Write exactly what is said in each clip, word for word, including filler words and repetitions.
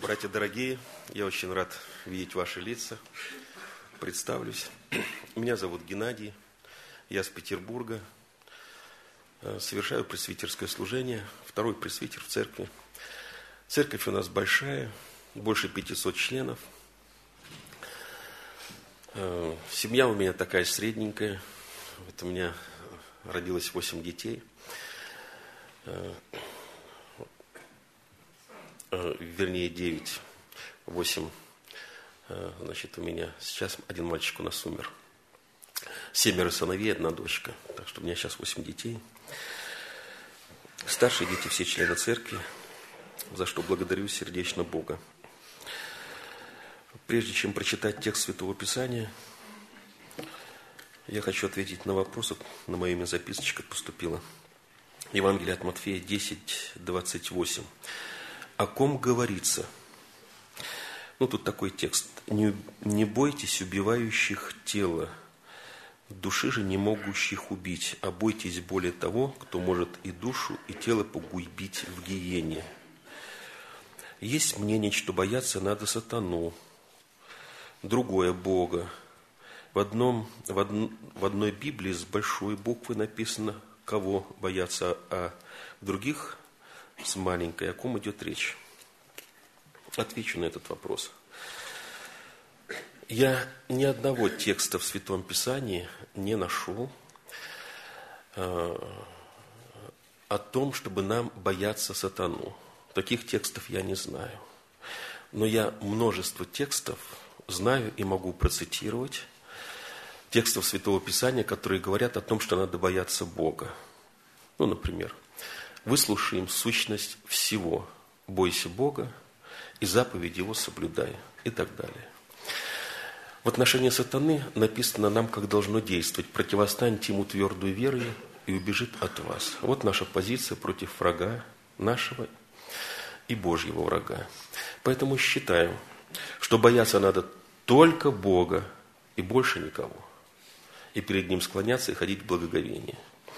Братья дорогие, я очень рад видеть ваши лица. Представлюсь. Меня зовут Геннадий, я с Петербурга. Совершаю пресвитерское служение, второй пресвитер в церкви. Церковь у нас большая, больше пятисот членов. Семья у меня такая средненькая. Вот у меня родилось восемь детей. Вернее, девять, восемь. Значит, у меня сейчас один мальчик у нас умер. Семеро сыновей, одна дочка. Так что у меня сейчас восемь детей. Старшие дети все члены церкви, за что благодарю сердечно Бога. Прежде чем прочитать текст Святого Писания, я хочу ответить на вопрос. На мое имя записочка поступила. Евангелие от Матфея десять, двадцать восемь. О ком говорится? Ну, тут такой текст. Не, не бойтесь убивающих тело, души же не могущих убить, а бойтесь более того, кто может и душу, и тело погубить в гиене. Есть мнение, что бояться надо сатану, другое Бога. В, одном, в, од, в одной Библии с большой буквы написано, кого бояться, а в других с маленькой. О ком идет речь? Отвечу на этот вопрос. Я ни одного текста в Святом Писании не нашел э, о том, чтобы нам бояться сатану. Таких текстов я не знаю. Но я множество текстов знаю и могу процитировать. Текстов Святого Писания, которые говорят о том, что надо бояться Бога. Ну, например, выслушаем сущность всего. Бойся Бога и заповеди Его соблюдай. И так далее. В отношении сатаны написано нам, как должно действовать. Противостаньте ему твердую верой и убежит от вас. Вот наша позиция против врага нашего и Божьего врага. Поэтому считаю, что бояться надо только Бога и больше никого. И перед Ним склоняться и ходить в благоговение.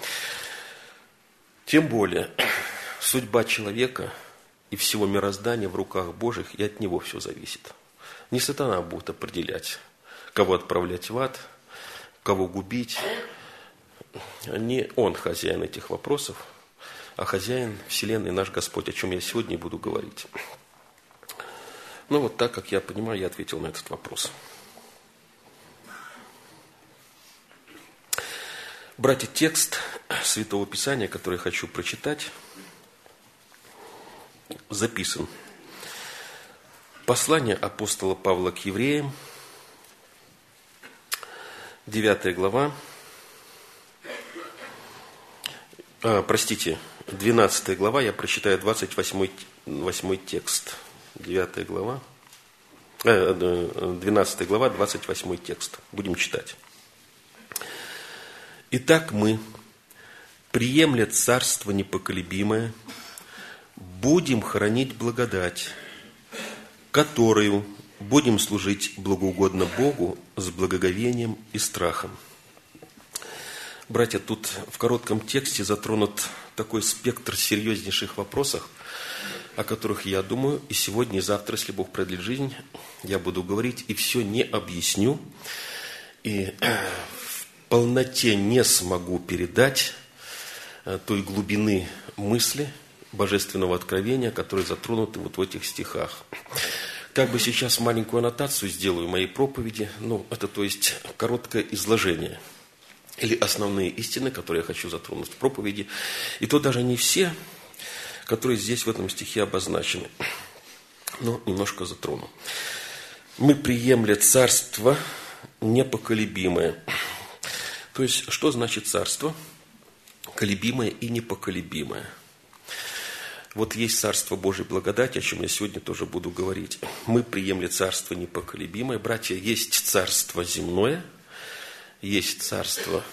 Тем более, судьба человека и всего мироздания в руках Божьих, и от Него все зависит. Не сатана будет определять, кого отправлять в ад, кого губить. Не он хозяин этих вопросов, а хозяин вселенной наш Господь, о чем я сегодня буду говорить. Ну вот так, как я понимаю, я ответил на этот вопрос. Братья, текст Святого Писания, который я хочу прочитать, записан. Послание апостола Павла к евреям, девятая глава, а, простите, двенадцатая глава, я прочитаю двадцать восьмой, восьмой текст. девятая глава, э, двенадцатая глава, двадцать восьмой текст. Будем читать. Итак, мы, приемля царство непоколебимое, будем хранить благодать, которую будем служить благоугодно Богу с благоговением и страхом. Братья, тут в коротком тексте затронут такой спектр серьезнейших вопросов, о которых, я думаю, и сегодня, и завтра, если Бог продлит жизнь, я буду говорить и все не объясню, и в полноте не смогу передать той глубины мысли, божественного откровения, которые затронуты вот в этих стихах. Как бы сейчас маленькую аннотацию сделаю моей проповеди, ну, это то есть короткое изложение или основные истины, которые я хочу затронуть в проповеди, и то даже не все, которые здесь в этом стихе обозначены, но немножко затрону. Мы приемля царство непоколебимое. То есть, что значит царство? Колебимое и непоколебимое. Вот есть Царство Божьей благодати, о чем я сегодня тоже буду говорить. Мы приемли Царство непоколебимое. Братья, есть Царство земное, есть Царство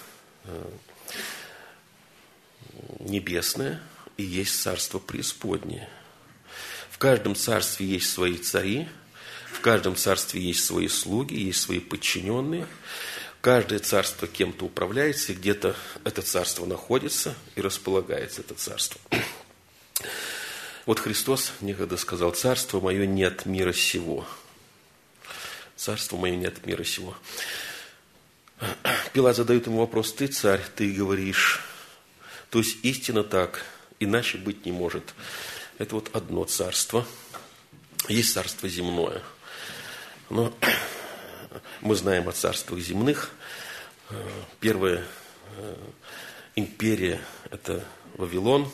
небесное и есть Царство преисподнее. В каждом царстве есть свои цари, в каждом царстве есть свои слуги, есть свои подчиненные. Каждое царство кем-то управляется, и где-то это царство находится и располагается, это царство. Вот Христос некогда сказал: «Царство мое не от мира сего». Царство мое не от мира сего. Пилат задает ему вопрос: ты царь, ты говоришь. То есть истинно так, иначе быть не может. Это вот одно царство. Есть царство земное. Но мы знаем о царствах земных. Первая империя – это Вавилон.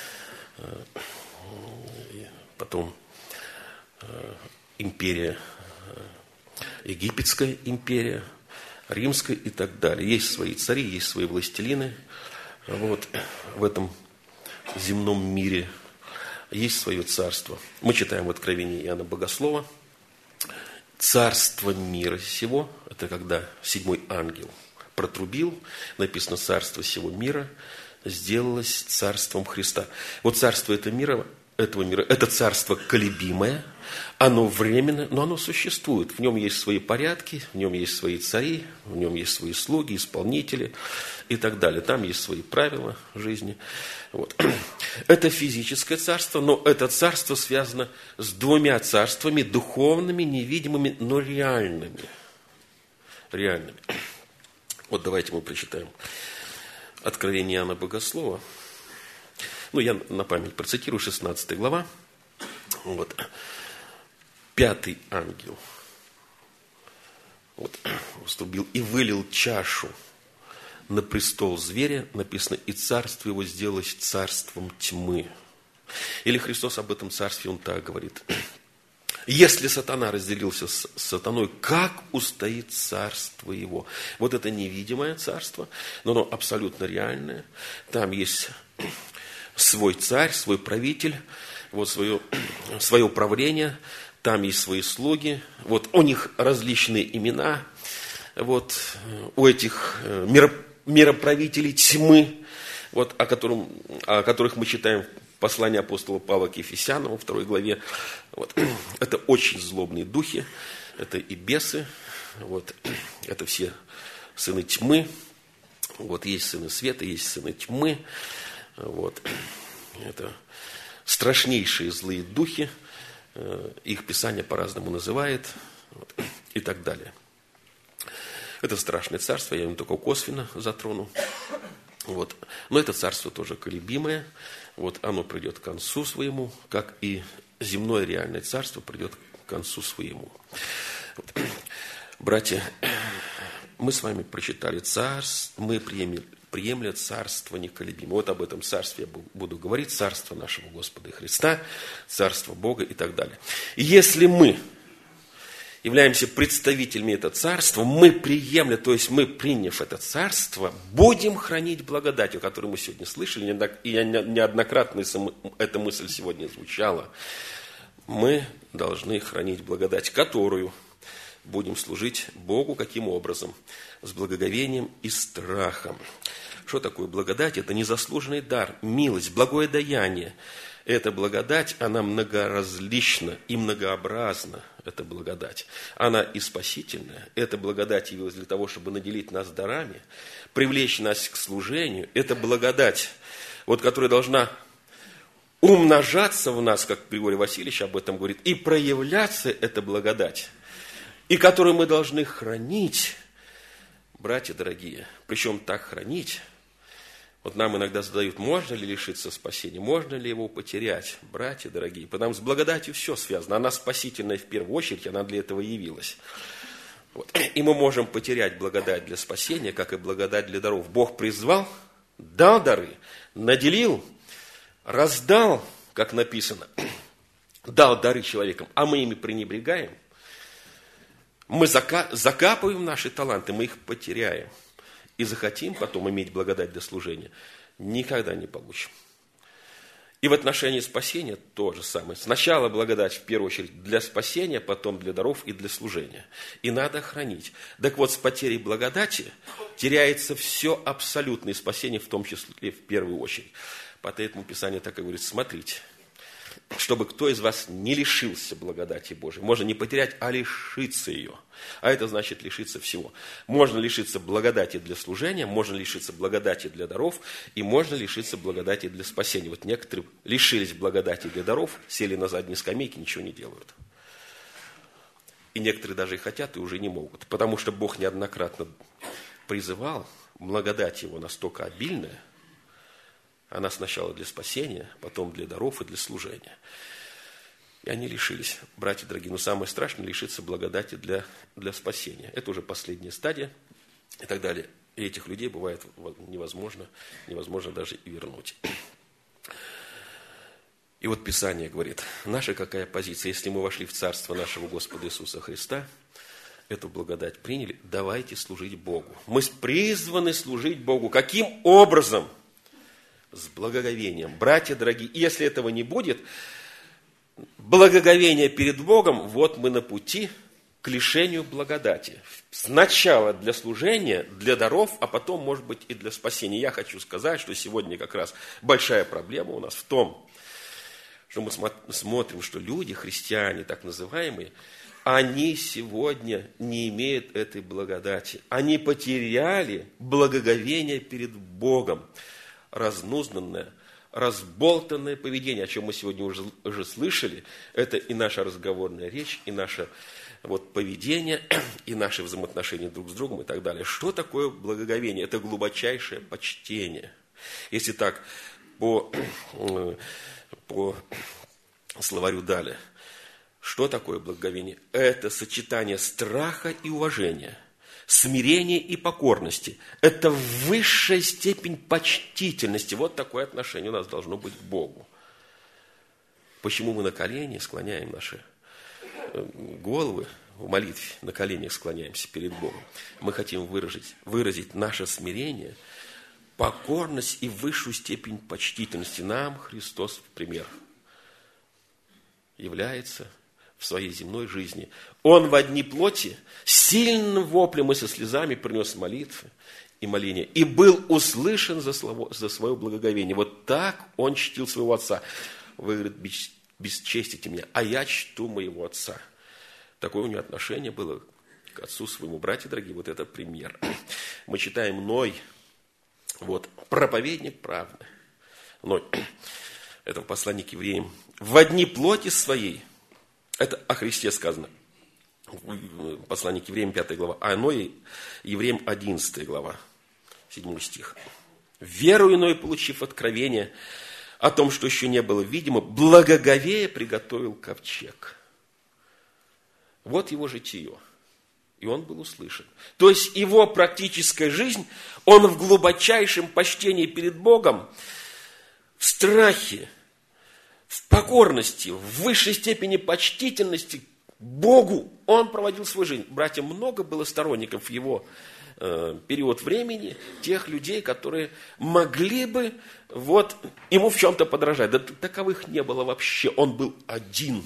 Потом империя, Египетская империя, Римская и так далее. Есть свои цари, есть свои властелины. Вот в этом земном мире есть свое царство. Мы читаем в Откровении Иоанна Богослова: царство мира сего, это когда седьмой ангел протрубил, написано: царство сего мира сделалось царством Христа. Вот царство этого мира, этого мира, это царство колебимое, оно временно, но оно существует. В нем есть свои порядки, в нем есть свои цари, в нем есть свои слуги, исполнители и так далее. Там есть свои правила жизни. Вот. Это физическое царство, но это царство связано с двумя царствами, духовными, невидимыми, но реальными. Реальными. Вот давайте мы прочитаем Откровение Иоанна Богослова. Ну, я на память процитирую, шестнадцатая глава. Вот. Пятый ангел вот, вступил и вылил чашу на престол зверя, написано: и царство его сделалось царством тьмы. Или Христос об этом царстве, он так говорит: если сатана разделился с сатаной, как устоит царство его? Вот это невидимое царство, но оно абсолютно реальное. Там есть свой царь, свой правитель, вот свое, свое правление, там есть свои слуги, вот у них различные имена, вот у этих мироправителей тьмы, вот, о, котором, о которых мы читаем в послании апостола Павла к Ефесянам, во второй главе. Вот. Это очень злобные духи, это и бесы, вот. Это все сыны тьмы, вот. Есть сыны света, есть сыны тьмы, вот. Это страшнейшие злые духи, их Писание по-разному называет, вот. И так далее. Это страшное царство, я его только косвенно затрону. Вот. Но это царство тоже колебимое. Вот оно придет к концу своему, как и земное реальное царство придет к концу своему. Вот. Братья, мы с вами прочитали царство, мы приемли, приемля царство неколебимое. Вот об этом царстве я буду говорить, царство нашего Господа и Христа, царство Бога и так далее. И если мы являемся представителями этого царства, мы приемля, то есть мы, приняв это царство, будем хранить благодать, о которой мы сегодня слышали, и неоднократно эта мысль сегодня звучала. Мы должны хранить благодать, которую будем служить Богу каким образом? С благоговением и страхом. Что такое благодать? Это незаслуженный дар, милость, благое даяние. Эта благодать, она многоразлична и многообразна, эта благодать. Она и спасительная. Эта благодать явилась для того, чтобы наделить нас дарами, привлечь нас к служению. Это благодать, вот, которая должна умножаться в нас, как Григорий Васильевич об этом говорит, и проявляться эта благодать, и которую мы должны хранить, братья дорогие. Причем так хранить. Вот нам иногда задают: можно ли лишиться спасения, можно ли его потерять? Братья дорогие, потому что с благодатью все связано. Она спасительная в первую очередь, она для этого явилась. Вот. И мы можем потерять благодать для спасения, как и благодать для даров. Бог призвал, дал дары, наделил, раздал, как написано, дал дары человекам, а мы ими пренебрегаем. Мы закапываем наши таланты, мы их потеряем. И захотим потом иметь благодать для служения, никогда не получим. И в отношении спасения то же самое. Сначала благодать в первую очередь для спасения, потом для даров и для служения. И надо хранить. Так вот, с потерей благодати теряется все абсолютное спасение, в том числе в первую очередь. Поэтому Писание так и говорит: смотрите, чтобы кто из вас не лишился благодати Божией. Можно не потерять, а лишиться ее. А это значит лишиться всего. Можно лишиться благодати для служения, можно лишиться благодати для даров, и можно лишиться благодати для спасения. Вот некоторые лишились благодати для даров, сели на задние скамейки, ничего не делают. И некоторые даже и хотят, и уже не могут. Потому что Бог неоднократно призывал, благодать Его настолько обильная, она сначала для спасения, потом для даров и для служения. И они лишились, братья дорогие. Но самое страшное – лишиться благодати для, для спасения. Это уже последняя стадия и так далее. И этих людей бывает невозможно, невозможно даже и вернуть. И вот Писание говорит, наша какая позиция? Если мы вошли в Царство нашего Господа Иисуса Христа, эту благодать приняли, давайте служить Богу. Мы призваны служить Богу. Каким образом? С благоговением. Братья дорогие, если этого не будет, благоговение перед Богом, вот мы на пути к лишению благодати. Сначала для служения, для даров, а потом, может быть, и для спасения. Я хочу сказать, что сегодня как раз большая проблема у нас в том, что мы смотрим, что люди, христиане так называемые, они сегодня не имеют этой благодати. Они потеряли благоговение перед Богом. Разнузданное, разболтанное поведение, о чем мы сегодня уже, уже слышали, это и наша разговорная речь, и наше вот, поведение, и наши взаимоотношения друг с другом и так далее. Что такое благоговение? Это глубочайшее почтение. Если так, по, по словарю Даля, что такое благоговение? Это сочетание страха и уважения, смирения и покорности. Это высшая степень почтительности. Вот такое отношение у нас должно быть к Богу. Почему мы на колени склоняем наши головы в молитве, на коленях склоняемся перед Богом? Мы хотим выразить, выразить наше смирение, покорность и высшую степень почтительности. Нам Христос в пример является в своей земной жизни. Он в одни плоти сильным воплем и со слезами принес молитвы и моления, и был услышан за, слово, за свое благоговение. Вот так он чтил своего отца. Вы, говорит, бесчестите меня, а я чту моего отца. Такое у него отношение было к отцу своему. Братья дорогие, вот это пример. Мы читаем Ной, вот, проповедник правды. Ной, это в послании к евреям. В одни плоти своей, это о Христе сказано, послание к евреям, пятая глава, а Ной, евреям, одиннадцатая глава, седьмой стих. «Веру иной, получив откровение о том, что еще не было видимо, благоговея приготовил ковчег». Вот его житие. И он был услышан. То есть его практическая жизнь, он в глубочайшем почтении перед Богом, в страхе, в покорности, в высшей степени почтительности Богу он проводил свою жизнь. Братья, много было сторонников в его э, период времени, тех людей, которые могли бы вот, ему в чем-то подражать. Да таковых не было вообще. Он был один.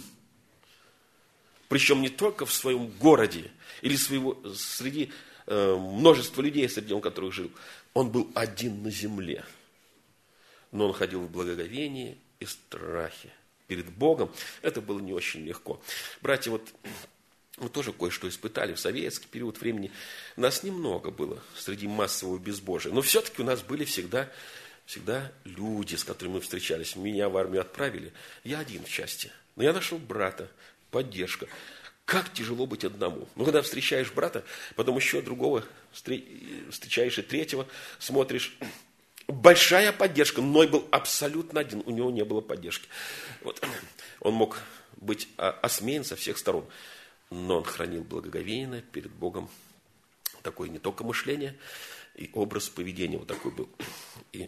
Причем не только в своем городе или своего, среди э, множества людей, среди которых жил. Он был один на земле. Но он ходил в благоговении и страхе перед Богом. Это было не очень легко. Братья, вот мы тоже кое-что испытали в советский период времени. Нас немного было среди массового безбожия. Но все-таки у нас были всегда, всегда люди, с которыми мы встречались. Меня в армию отправили. Я один в части. Но я нашел брата, поддержка. Как тяжело быть одному. Ну, когда встречаешь брата, потом еще другого встречаешь и третьего, смотришь. Большая поддержка. Ной был абсолютно один. У него не было поддержки. Вот. Он мог быть осмеян со всех сторон. Но он хранил благоговение перед Богом. Такое не только мышление, и образ поведения вот такой был. И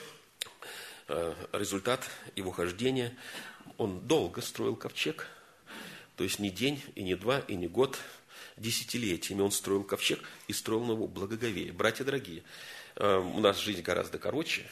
результат его хождения, он долго строил ковчег. То есть не день, и не два, и не год. Десятилетиями он строил ковчег и строил на его благоговение. Братья дорогие, у нас жизнь гораздо короче.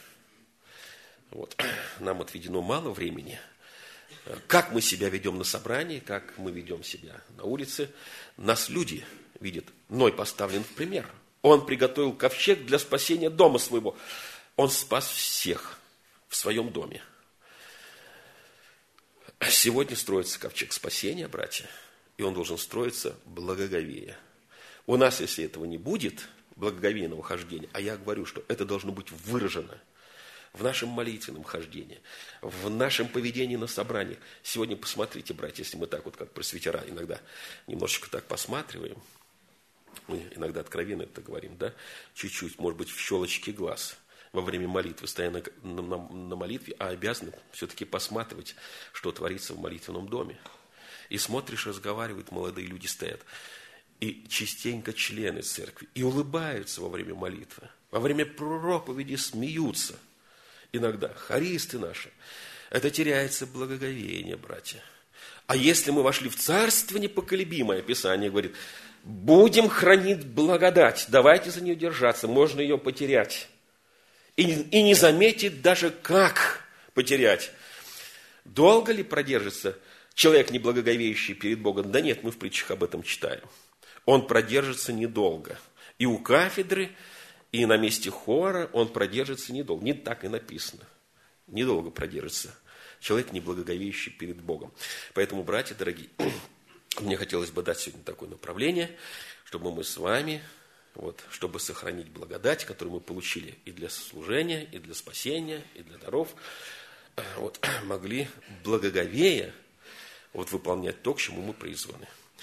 Вот. Нам отведено мало времени. Как мы себя ведем на собрании, как мы ведем себя на улице, нас люди видят. Ной поставлен в пример. Он приготовил ковчег для спасения дома своего. Он спас всех в своем доме. Сегодня строится ковчег спасения, братья, и он должен строиться благоговея. У нас, если этого не будет, благоговейного хождения, а я говорю, что это должно быть выражено в нашем молитвенном хождении, в нашем поведении на собраниях. Сегодня посмотрите, братья, если мы так вот, как пресвитера, иногда немножечко так посматриваем, мы иногда откровенно это говорим, да, чуть-чуть, может быть, в щелочке глаз во время молитвы, стоя на, на, на молитве, а обязаны все-таки посматривать, что творится в молитвенном доме. И смотришь, разговаривают, молодые люди стоят, и частенько члены церкви, и улыбаются во время молитвы, во время проповеди смеются. Иногда хористы наши, это теряется благоговение, братья. А если мы вошли в царство непоколебимое, Писание говорит, будем хранить благодать, давайте за нее держаться, можно ее потерять. И, и не заметить даже, как потерять. Долго ли продержится человек, неблагоговеющий перед Богом? Да нет, мы в притчах об этом читаем. Он продержится недолго. И у кафедры, и на месте хора он продержится недолго. Не так и написано. Недолго продержится человек, неблагоговеющий перед Богом. Поэтому, братья дорогие, мне хотелось бы дать сегодня такое направление, чтобы мы с вами, вот, чтобы сохранить благодать, которую мы получили и для служения, и для спасения, и для даров, вот, могли благоговея вот, выполнять то, к чему мы призваны.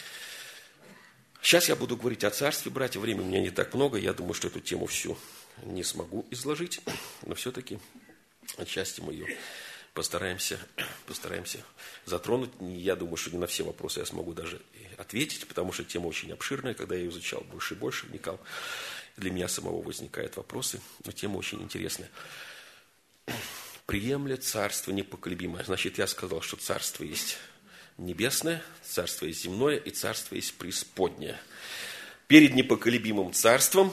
Сейчас я буду говорить о царстве, братья. Времени у меня не так много. Я думаю, что эту тему всю не смогу изложить. Но все-таки отчасти мы ее постараемся, постараемся затронуть. Я думаю, что не на все вопросы я смогу даже ответить, потому что тема очень обширная. Когда я ее изучал, больше и больше вникал. Для меня самого возникают вопросы. Но тема очень интересная. Приемля царство непоколебимое. Значит, я сказал, что царство есть небесное, царство есть земное и царство есть преисподнее. Перед непоколебимым царством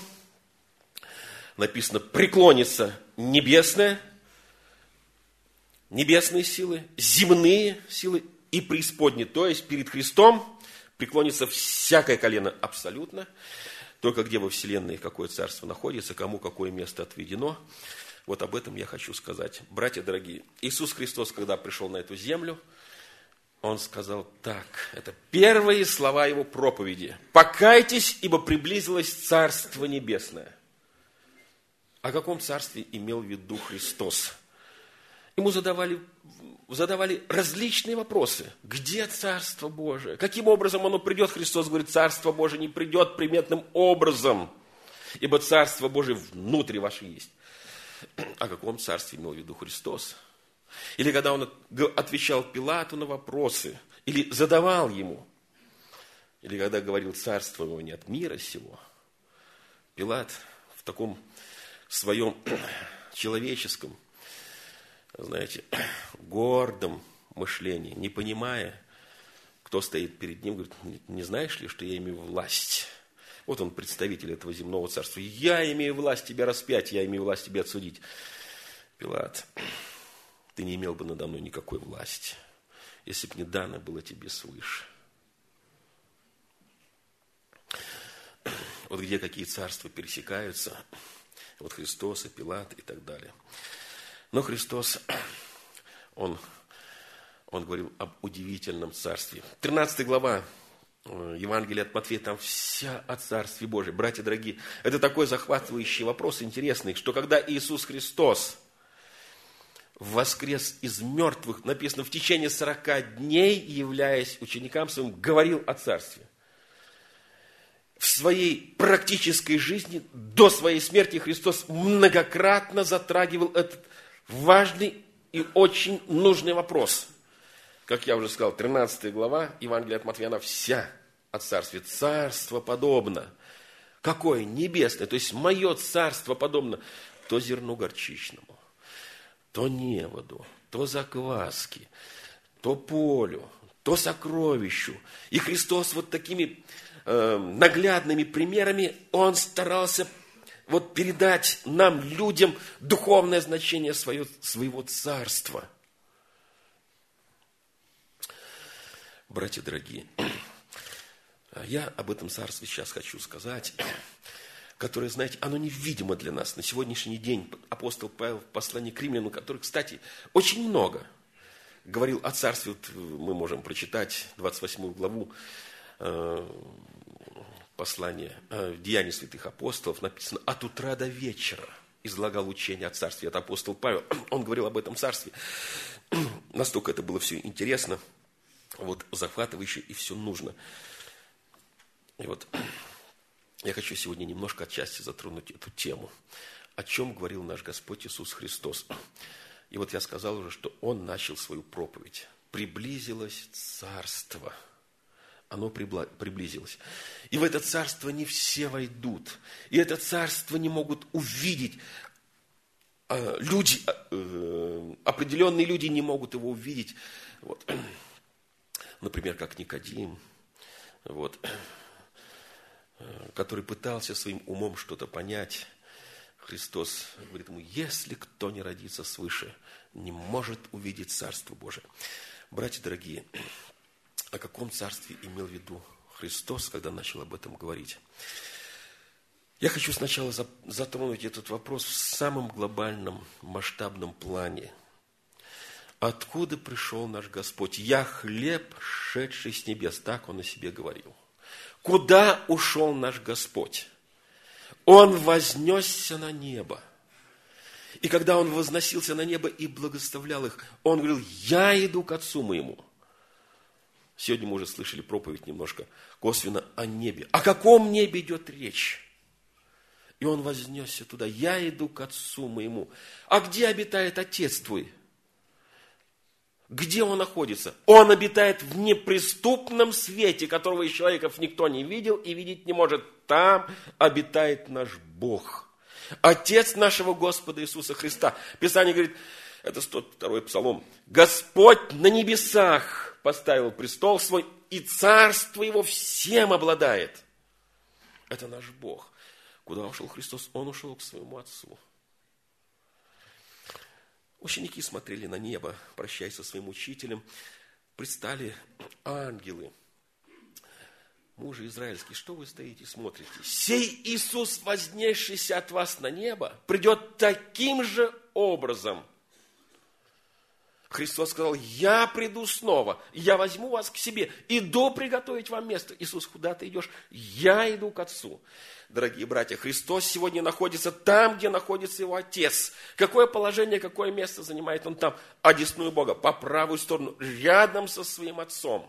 написано преклонится небесное, небесные силы, земные силы и преисподние. То есть перед Христом преклонится всякое колено абсолютно. Только где во вселенной какое царство находится, кому какое место отведено. Вот об этом я хочу сказать. Братья дорогие, Иисус Христос, когда пришел на эту землю, Он сказал так, это первые слова Его проповеди. «Покайтесь, ибо приблизилось Царство Небесное». О каком царстве имел в виду Христос? Ему задавали, задавали различные вопросы. Где Царство Божие? Каким образом оно придет? Христос говорит, Царство Божие не придет приметным образом, ибо Царство Божие внутри ваше есть. О каком царстве имел в виду Христос? Или когда он отвечал Пилату на вопросы, или задавал ему, или когда говорил, царство его не от мира сего, Пилат в таком своем человеческом, знаете, гордом мышлении, не понимая, кто стоит перед ним, говорит, не знаешь ли, что я имею власть? Вот он представитель этого земного царства. Я имею власть тебя распять, я имею власть тебя отсудить. Пилат, ты не имел бы надо мной никакой власти, если бы не дано было тебе свыше. Вот где какие царства пересекаются, вот Христос и Пилат и так далее. Но Христос, Он, он говорил об удивительном царстве. тринадцатая глава Евангелия от Матфея, там вся о Царстве Божьем. Братья дорогие, это такой захватывающий вопрос, интересный, что когда Иисус Христос воскрес из мертвых, написано, в течение сорока дней, являясь ученикам своим, говорил о Царстве. В своей практической жизни, до своей смерти, Христос многократно затрагивал этот важный и очень нужный вопрос. Как я уже сказал, тринадцатая глава Евангелия от Матфея, она вся о царстве. Царство подобно. Какое? Небесное. То есть, мое царство подобно то зерну горчичному, то неводу, то закваске, то полю, то сокровищу. И Христос вот такими э, наглядными примерами, Он старался вот передать нам, людям, духовное значение свое, своего царства. Братья дорогие, я об этом царстве сейчас хочу сказать, которое, знаете, оно невидимо для нас. На сегодняшний день апостол Павел в послании к римлянам, которых, кстати, очень много, говорил о царстве, вот мы можем прочитать двадцать восьмую главу э, послания, э, Деяний святых апостолов, написано: «От утра до вечера излагал учение о царстве». Это апостол Павел, он говорил об этом царстве. Настолько это было все интересно, вот, захватывающе, и все нужно. И вот я хочу сегодня немножко отчасти затронуть эту тему. О чем говорил наш Господь Иисус Христос. И вот я сказал уже, что Он начал свою проповедь. Приблизилось царство. Оно приблизилось. И в это царство не все войдут. И это царство не могут увидеть. Люди, определенные люди не могут его увидеть. Вот. Например, как Никодим, вот, который пытался своим умом что-то понять. Христос говорит ему: если кто не родится свыше, не может увидеть Царство Божие. Братья дорогие, о каком царстве имел в виду Христос, когда начал об этом говорить? Я хочу сначала затронуть этот вопрос в самом глобальном, масштабном плане. Откуда пришел наш Господь? «Я хлеб, шедший с небес», так Он о себе говорил. Куда ушел наш Господь? Он вознесся на небо. И когда Он возносился на небо и благословлял их, Он говорил: «Я иду к Отцу моему». Сегодня мы уже слышали проповедь немножко косвенно о небе. О каком небе идет речь? И Он вознесся туда: «Я иду к Отцу моему». А где обитает Отец твой? Где Он находится? Он обитает в неприступном свете, которого из человеков никто не видел и видеть не может. Там обитает наш Бог, Отец нашего Господа Иисуса Христа. Писание говорит, это сто второй псалом: «Господь на небесах поставил престол свой, и царство Его всем обладает». Это наш Бог. Куда ушел Христос? Он ушел к своему Отцу. Ученики смотрели на небо, прощаясь со своим учителем. Предстали ангелы. Мужи израильские, что вы стоите и смотрите? Сей Иисус, вознесшийся от вас на небо, придет таким же образом. Христос сказал: «Я приду снова, я возьму вас к себе, иду приготовить вам место». Иисус, куда ты идешь? Я иду к Отцу. Дорогие братья, Христос сегодня находится там, где находится Его Отец. Какое положение, какое место занимает Он там? Одесную Бога, по правую сторону, рядом со своим Отцом.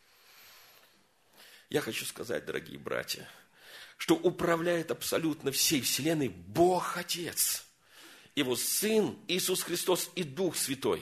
Я хочу сказать, дорогие братья, что управляет абсолютно всей вселенной Бог Отец, Его Сын Иисус Христос и Дух Святой.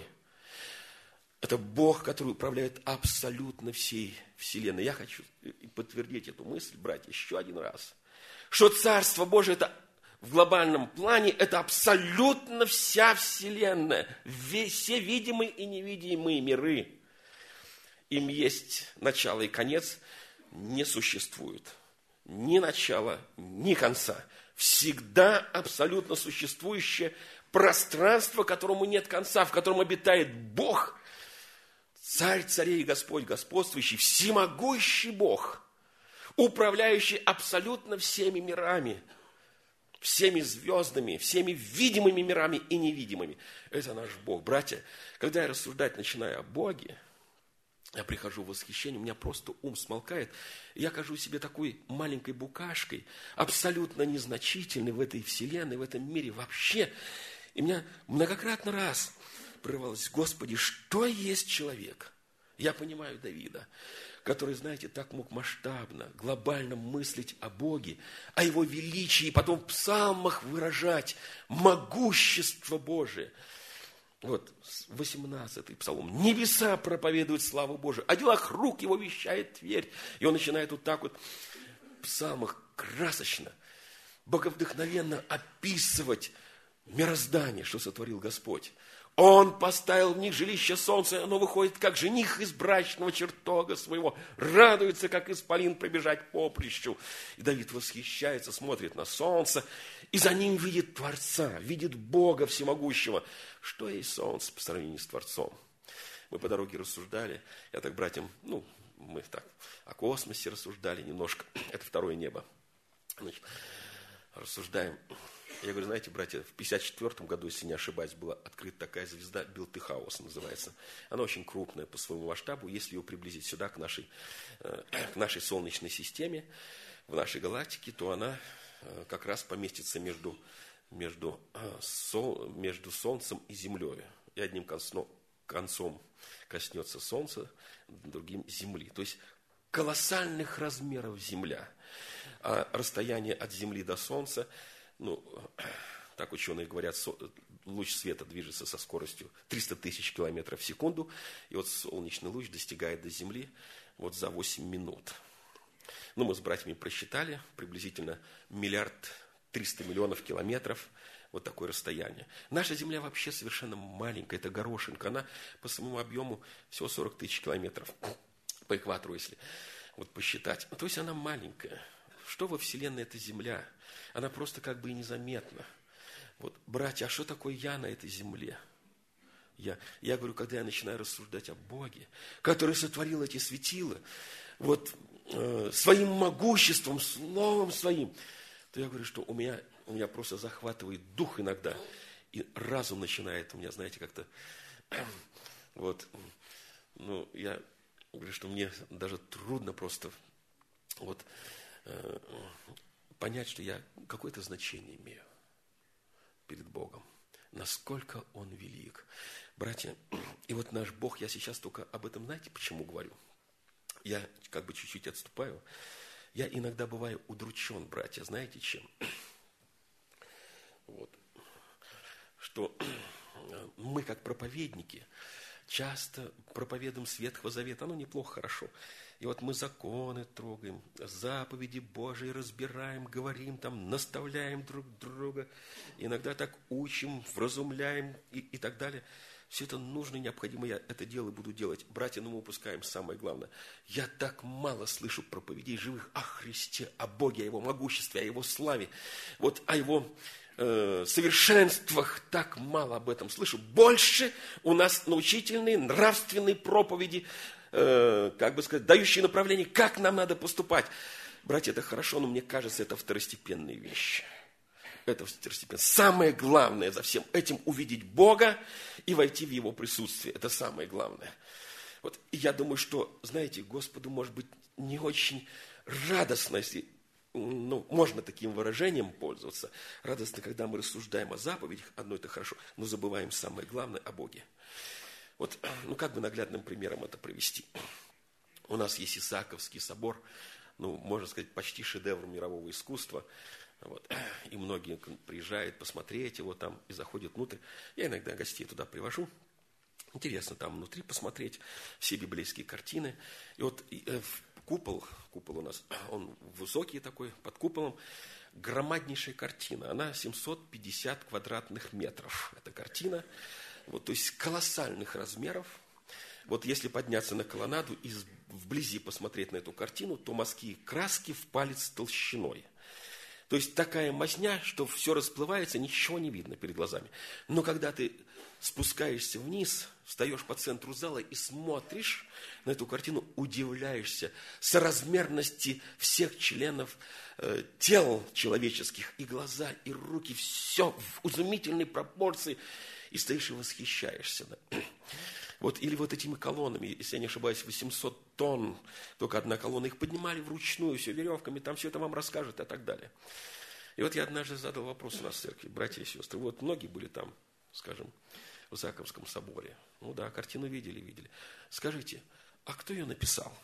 Это Бог, который управляет абсолютно всей вселенной. Я хочу подтвердить эту мысль, братья, еще один раз. Что Царство Божие, это в глобальном плане, это абсолютно вся вселенная. Все видимые и невидимые миры. Им есть начало и конец, не существует. Ни начала, ни конца. Всегда абсолютно существующее пространство, которому нет конца, в котором обитает Бог, Царь царей и Господь господствующий, всемогущий Бог, управляющий абсолютно всеми мирами, всеми звездами, всеми видимыми мирами и невидимыми. Это наш Бог. Братья, когда я рассуждать начинаю о Боге, я прихожу в восхищение, у меня просто ум смолкает. Я кажусь себе такой маленькой букашкой, абсолютно незначительной в этой вселенной, в этом мире вообще. И меня многократно раз прорывалось: Господи, что есть человек? Я понимаю Давида, который, знаете, так мог масштабно, глобально мыслить о Боге, о Его величии, и потом в псалмах выражать могущество Божие. Вот, восемнадцатый псалом. «Небеса проповедуют славу Божию, о делах рук Его вещает Тверь». И он начинает вот так вот в псалмах красочно, боговдохновенно описывать мироздание, что сотворил Господь. Он поставил в них жилище солнца, оно выходит, как жених из брачного чертога своего, радуется, как исполин пробежать по поприщу. И Давид восхищается, смотрит на солнце, и за ним видит Творца, видит Бога всемогущего. Что есть солнце по сравнению с Творцом? Мы по дороге рассуждали, я так братьям, ну, мы так о космосе рассуждали немножко, это второе небо. Значит, рассуждаем. Я говорю, знаете, братья, в пятьдесят четвёртом году, если не ошибаюсь, была открыта такая звезда, Белтыхаус называется. Она очень крупная по своему масштабу. Если ее приблизить сюда, к нашей, к нашей Солнечной системе, в нашей галактике, то она как раз поместится между, между, сол, между Солнцем и Землей. И одним концом, концом коснется Солнца, другим Земли. То есть колоссальных размеров Земля. А расстояние от Земли до Солнца, ну, так ученые говорят, луч света движется со скоростью триста тысяч километров в секунду, и вот солнечный луч достигает до Земли вот за восемь минут. Ну, мы с братьями просчитали, приблизительно миллиард триста миллионов километров, вот такое расстояние. Наша Земля вообще совершенно маленькая, это горошинка, она по своему объему всего сорок тысяч километров по экватору, если вот посчитать. То есть она маленькая. Что во Вселенной это Земля? Она просто как бы и незаметна. Вот, братья, а что такое я на этой земле? Я, я говорю, когда я начинаю рассуждать о Боге, который сотворил эти светила, вот э, своим могуществом, словом своим, то я говорю, что у меня, у меня просто захватывает дух иногда, и разум начинает у меня, знаете, как-то, вот, ну, я говорю, что мне даже трудно просто, вот, э, понять, что я какое-то значение имею перед Богом. Насколько Он велик. Братья, и вот наш Бог, я сейчас только об этом, знаете, почему говорю? Я как бы чуть-чуть отступаю. Я иногда бываю удручен, братья, знаете чем? Вот. Что мы, как проповедники, часто проповедуем с Ветхого Завета. Оно неплохо, хорошо. И вот мы законы трогаем, заповеди Божии разбираем, говорим там, наставляем друг друга. Иногда так учим, вразумляем и, и так далее. Все это нужно и необходимо. Я это дело буду делать. Братья, ну мы упускаем самое главное. Я так мало слышу проповедей живых о Христе, о Боге, о Его могуществе, о Его славе. Вот о Его э, совершенствах так мало об этом слышу. Больше у нас научительные, нравственные проповеди, э, как бы сказать, дающие направление, как нам надо поступать. Братья, это хорошо, но мне кажется, это второстепенные вещи. Это второстепенно. Самое главное за всем этим увидеть Бога и войти в Его присутствие. Это самое главное. Вот, и я думаю, что, знаете, Господу может быть не очень радостно, если, ну, можно таким выражением пользоваться. Радостно, когда мы рассуждаем о заповедях, одно это хорошо, но забываем самое главное о Боге. Вот, ну, как бы наглядным примером это привести. У нас есть Исааковский собор, ну, можно сказать, почти шедевр мирового искусства. Вот. И многие приезжают посмотреть его там и заходят внутрь. Я иногда гостей туда привожу. Интересно там внутри посмотреть все библейские картины. И вот э, купол, купол у нас, он высокий такой, под куполом, громаднейшая картина. Она семьсот пятьдесят квадратных метров. Эта картина, вот, то есть колоссальных размеров. Вот если подняться на колоннаду и вблизи посмотреть на эту картину, то мазки краски в палец толщиной. То есть такая мазня, что все расплывается, ничего не видно перед глазами. Но когда ты спускаешься вниз, встаешь по центру зала и смотришь на эту картину, удивляешься соразмерности всех членов э, тел человеческих, и глаза, и руки, все в изумительной пропорции, и стоишь и восхищаешься. Да? Вот, или вот этими колоннами, если я не ошибаюсь, восемьсот тонн, только одна колонна, их поднимали вручную, все веревками, там все это вам расскажут и так далее. И вот я однажды задал вопрос у нас в церкви, братья и сестры, вот многие были там, скажем, в Исааковском соборе, ну да, картину видели, видели. Скажите, а кто ее написал?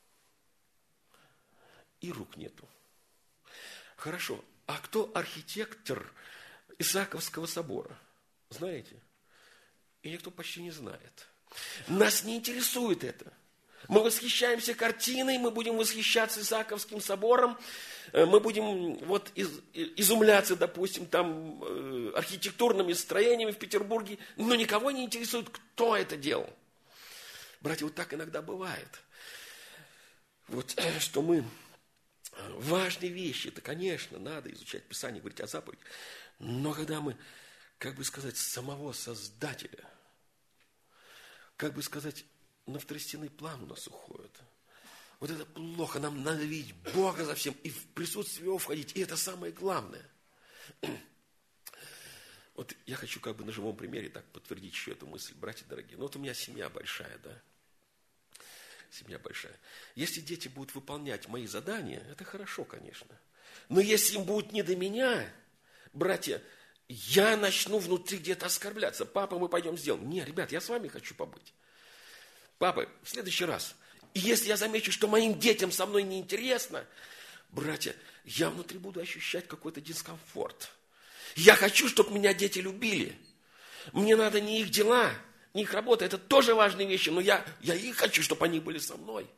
И рук нету. Хорошо, а кто архитектор Исааковского собора? Знаете? И никто почти не знает. Нас не интересует это. Мы восхищаемся картиной, мы будем восхищаться Исааковским собором, мы будем вот из, изумляться, допустим, там архитектурными строениями в Петербурге, но никого не интересует, кто это делал. Братья, вот так иногда бывает. Вот что мы важные вещи, это, конечно, надо изучать Писание, говорить о заповедях, но когда мы, как бы сказать, самого Создателя, как бы сказать, на второстепенный план у нас уходит. Вот это плохо. Нам надо видеть Бога за всем и в присутствие Его входить. И это самое главное. Вот я хочу как бы на живом примере так подтвердить еще эту мысль, братья дорогие. Ну вот у меня семья большая, да. Семья большая. Если дети будут выполнять мои задания, это хорошо, конечно. Но если им будет не до меня, братья, я начну внутри где-то оскорбляться. Папа, мы пойдем сделаем. Не, ребят, я с вами хочу побыть. Папа, в следующий раз. И если я замечу, что моим детям со мной неинтересно, братья, я внутри буду ощущать какой-то дискомфорт. Я хочу, чтобы меня дети любили. Мне надо не их дела, не их работа. Это тоже важные вещи, но я, я их хочу, чтобы они были со мной.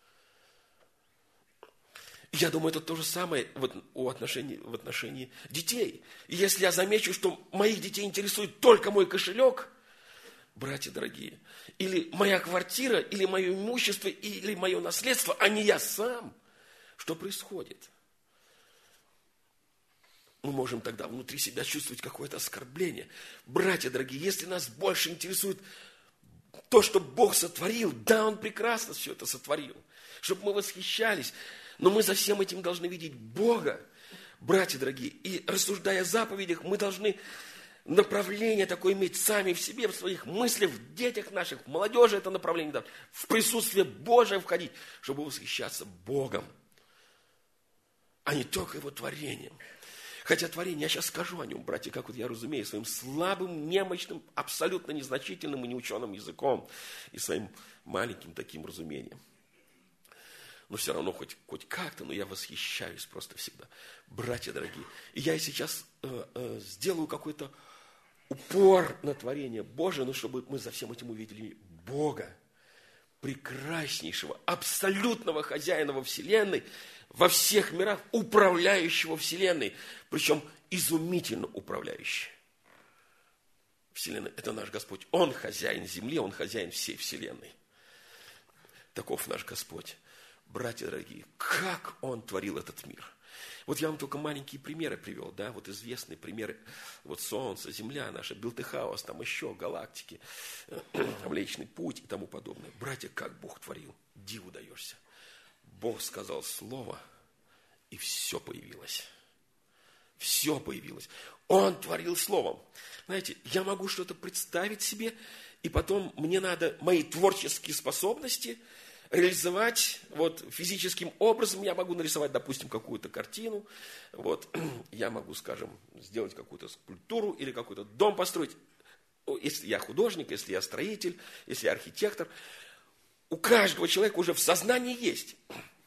Я думаю, это то же самое в отношении, в отношении детей. И если я замечу, что моих детей интересует только мой кошелек, братья дорогие, или моя квартира, или мое имущество, или мое наследство, а не я сам, что происходит? Мы можем тогда внутри себя чувствовать какое-то оскорбление. Братья дорогие, если нас больше интересует то, что Бог сотворил, да, Он прекрасно все это сотворил, чтобы мы восхищались, но мы за всем этим должны видеть Бога, братья дорогие, и рассуждая о заповедях, мы должны направление такое иметь сами в себе, в своих мыслях, в детях наших, в молодежи это направление, да, в присутствие Божие входить, чтобы восхищаться Богом, а не только Его творением. Хотя творение, я сейчас скажу о нем, братья, как вот я разумею, своим слабым, немощным, абсолютно незначительным и неученым языком и своим маленьким таким разумением. Но все равно хоть, хоть как-то, но я восхищаюсь просто всегда. Братья дорогие, и я сейчас э, э, сделаю какой-то упор на творение Божие, но чтобы мы за всем этим увидели Бога, прекраснейшего, абсолютного хозяина во Вселенной, во всех мирах, управляющего Вселенной, причем изумительно управляющий. Вселенной – это наш Господь. Он хозяин земли, Он хозяин всей Вселенной. Таков наш Господь. Братья дорогие, как Он творил этот мир. Вот я вам только маленькие примеры привел, да, вот известные примеры, вот Солнце, Земля наша, Белтехаус, там еще галактики, Млечный Путь и тому подобное. Братья, как Бог творил, диву даешься. Бог сказал слово, и все появилось. Все появилось. Он творил словом. Знаете, я могу что-то представить себе, и потом мне надо мои творческие способности реализовать вот, физическим образом. Я могу нарисовать, допустим, какую-то картину. Вот. Я могу, скажем, сделать какую-то скульптуру или какой-то дом построить. Если я художник, если я строитель, если я архитектор. У каждого человека уже в сознании есть.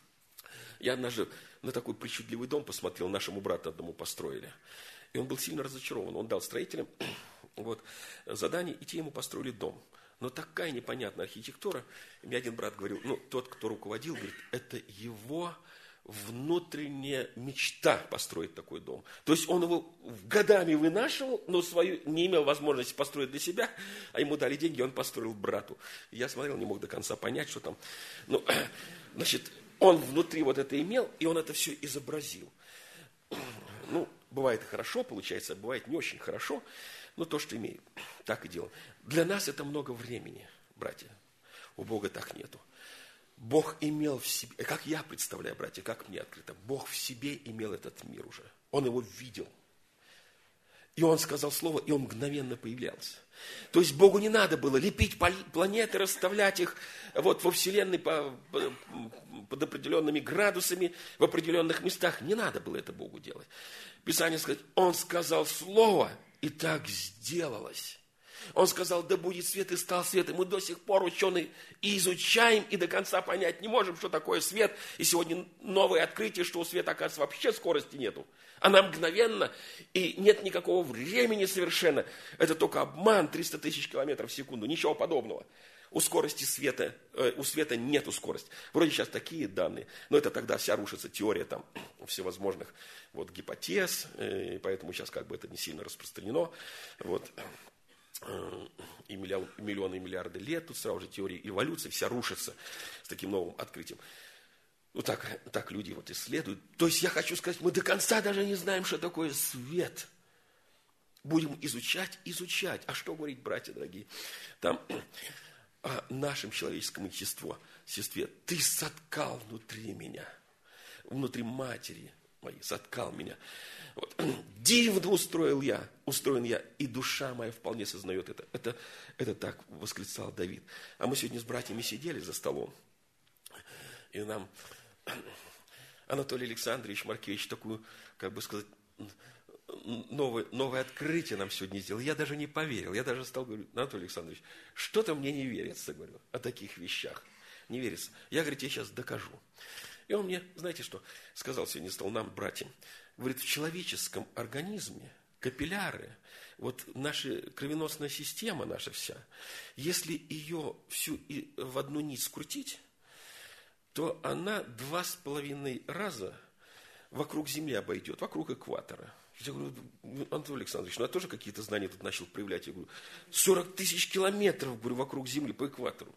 Я однажды на такой причудливый дом посмотрел, нашему брату одному построили. И он был сильно разочарован. Он дал строителям вот, задание, и те ему построили дом. Но такая непонятная архитектура. И мне один брат говорил, ну, тот, кто руководил, говорит, это его внутренняя мечта построить такой дом. То есть он его годами вынашивал, но свою не имел возможности построить для себя, а ему дали деньги, и он построил брату. И я смотрел, не мог до конца понять, что там. Ну, значит, он внутри вот это имел, и он это все изобразил. Ну, бывает хорошо, получается, бывает не очень хорошо, но то, что имею, так и делал. Для нас это много времени, братья. У Бога так нету. Бог имел в себе, как я представляю, братья, как мне открыто, Бог в себе имел этот мир уже. Он его видел. И Он сказал слово, и Он мгновенно появлялся. То есть Богу не надо было лепить планеты, расставлять их вот во Вселенной по, по, под определенными градусами, в определенных местах. Не надо было это Богу делать. Писание сказать, Он сказал слово, и так сделалось. Он сказал, да будет свет, и стал свет. И мы до сих пор, ученые, и изучаем, и до конца понять не можем, что такое свет. И сегодня новое открытие, что у света, оказывается, вообще скорости нету. Она мгновенно, и нет никакого времени совершенно. Это только обман, триста тысяч километров в секунду, ничего подобного. У скорости света, э, у света нету скорости. Вроде сейчас такие данные, но это тогда вся рушится теория там всевозможных вот, гипотез, э, и поэтому сейчас как бы это не сильно распространено. Вот. И миллион, миллионы и миллиарды лет, тут сразу же теория эволюции, вся рушится с таким новым открытием. Ну, так, так люди вот исследуют. То есть, я хочу сказать, мы до конца даже не знаем, что такое свет. Будем изучать, изучать. А что говорить, братья дорогие? Там о нашем человеческом естестве. Ты соткал внутри меня, внутри матери, мои, соткал меня. Вот. Дивно устроил я, устроен я, и душа моя вполне сознает это. Это, это так восклицал Давид. А мы сегодня с братьями сидели за столом, и нам Анатолий Александрович Маркевич такую, как бы сказать, новое, новое открытие нам сегодня сделал. Я даже не поверил. Я даже стал говорить: Анатолий Александрович, что-то мне не верится, говорю, о таких вещах. Не верится. Я, говорит, я сейчас докажу. И он мне, знаете что, сказал сегодня, стал нам, братьям, говорит, в человеческом организме капилляры, вот наша кровеносная система наша вся, если ее всю и в одну нить скрутить, то она два с половиной раза вокруг Земли обойдет, вокруг экватора. Я говорю: Анатолий Александрович, ну я тоже какие-то знания тут начал проявлять. Я говорю: сорок тысяч километров, говорю, вокруг Земли по экватору.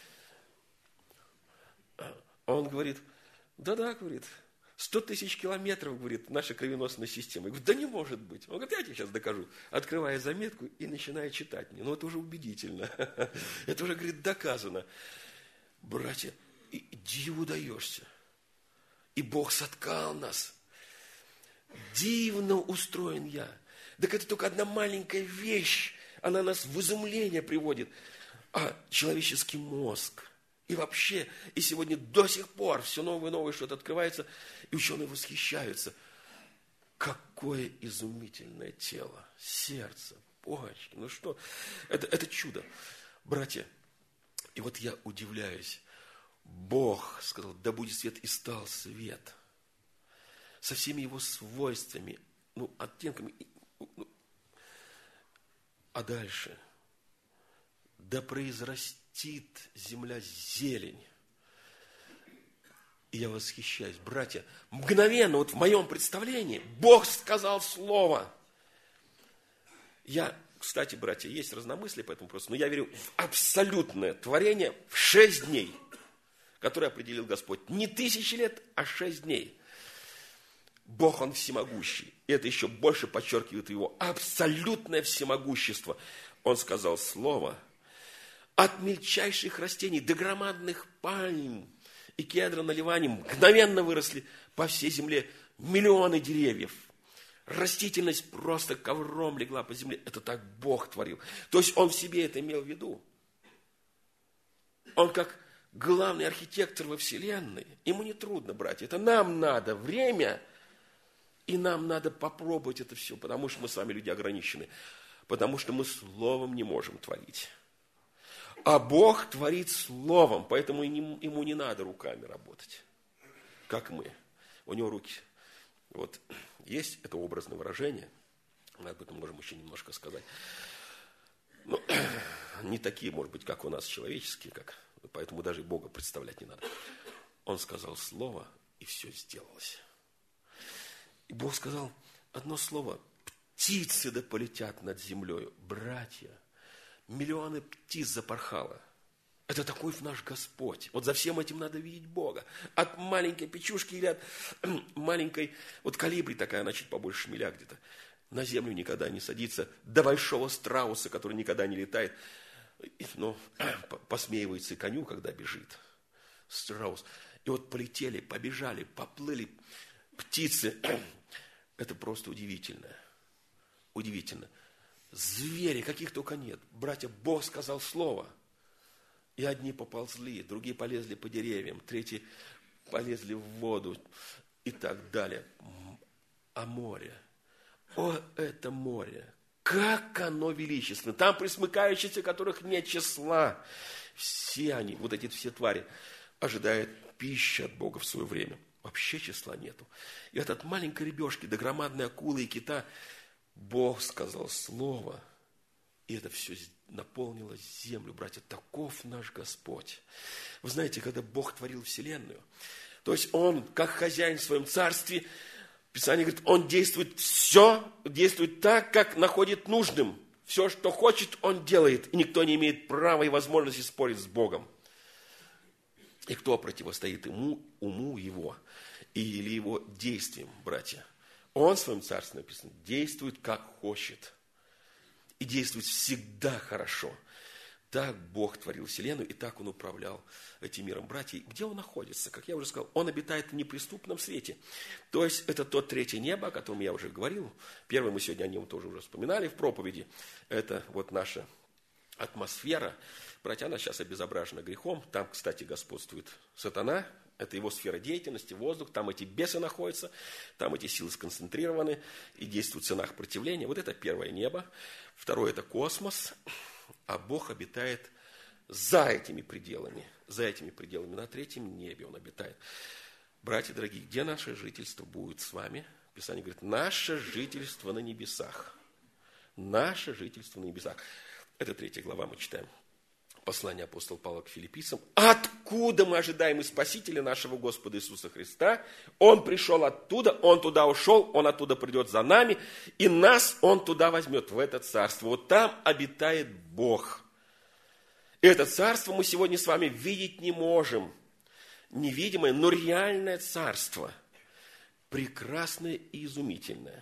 А он говорит: да-да, говорит, сто тысяч километров, говорит, наша кровеносная система. Я говорю: да не может быть. Он говорит: я тебе сейчас докажу. Открывая заметку и начиная читать мне. Ну, это уже убедительно. Это уже, говорит, доказано. Братья, и диву даешься. И Бог соткал нас. Дивно устроен я. Так это только одна маленькая вещь. Она нас в изумление приводит. А человеческий мозг. И вообще, и сегодня до сих пор все новое и новое что-то открывается, и ученые восхищаются. Какое изумительное тело, сердце, почки. Ну что, это, это чудо. Братья, и вот я удивляюсь. Бог сказал: да будет свет, и стал свет. Со всеми его свойствами, ну, оттенками. Ну, а дальше: да произрастит земля зелень. И я восхищаюсь. Братья, мгновенно, вот в моем представлении, Бог сказал слово. Я, кстати, братья, есть разномыслие по этому вопросу, но я верю в абсолютное творение в шесть дней, которое определил Господь. Не тысячи лет, а шесть дней. Бог, Он всемогущий. И это еще больше подчеркивает Его абсолютное всемогущество. Он сказал слово. От мельчайших растений до громадных пальм и кедра на Ливане мгновенно выросли по всей земле миллионы деревьев. Растительность просто ковром легла по земле. Это так Бог творил. То есть Он в себе это имел в виду. Он как главный архитектор во Вселенной. Ему не трудно, братья. Это нам надо время, и нам надо попробовать это все, потому что мы с вами люди ограничены. Потому что мы словом не можем творить. А Бог творит словом, поэтому ему не надо руками работать, как мы. У него руки. Вот есть это образное выражение, мы об этом можем еще немножко сказать. Но не такие, может быть, как у нас человеческие, как, поэтому даже и Бога представлять не надо. Он сказал слово, и все сделалось. И Бог сказал одно слово: птицы да полетят над землей. Братья, миллионы птиц запорхало. Это такой наш Господь. Вот за всем этим надо видеть Бога. От маленькой печушки или от маленькой, вот калибри такая, она чуть побольше шмеля где-то, на землю никогда не садится, до большого страуса, который никогда не летает, но посмеивается и коню, когда бежит страус. И вот полетели, побежали, поплыли птицы. Это просто удивительно. Удивительно. Звери, каких только нет. Братья, Бог сказал слово. И одни поползли, другие полезли по деревьям, третьи полезли в воду и так далее. А море? О, это море! Как оно величественно! Там присмыкающиеся, которых нет числа. Все они, вот эти все твари, ожидают пищи от Бога в свое время. Вообще числа нету. И от маленькой рыбешки до громадной акулы и кита Бог сказал слово, и это все наполнило землю. Братья, таков наш Господь. Вы знаете, когда Бог творил вселенную, то есть Он, как хозяин в своем царстве, Писание говорит, Он действует все, действует так, как находит нужным. Все, что хочет, Он делает, и никто не имеет права и возможности спорить с Богом. И кто противостоит ему, уму Его или Его действиям, братья? Он в своем царстве, написано, действует как хочет. И действует всегда хорошо. Так Бог творил вселенную, и так Он управлял этим миром. Братья, где Он находится? Как я уже сказал, Он обитает в неприступном свете. То есть, это то третье небо, о котором я уже говорил. Первое, мы сегодня о нем тоже уже вспоминали в проповеди. Это вот наша атмосфера. Братья, она сейчас обезображена грехом. Там, кстати, господствует сатана. Это его сфера деятельности, воздух. Там эти бесы находятся. Там эти силы сконцентрированы и действуют в ценах противления. Вот это первое небо. Второе – это космос. А Бог обитает за этими пределами. За этими пределами. На третьем небе Он обитает. Братья дорогие, где наше жительство будет с вами? Писание говорит, наше жительство на небесах. Наше жительство на небесах. Это третья глава, мы читаем. Послание апостола Павла к филиппийцам. Откуда мы ожидаем и Спасителя нашего Господа Иисуса Христа? Он пришел оттуда, Он туда ушел, Он оттуда придет за нами, и нас Он туда возьмет, в это царство. Вот там обитает Бог. И это царство мы сегодня с вами видеть не можем. Невидимое, но реальное царство. Прекрасное и изумительное.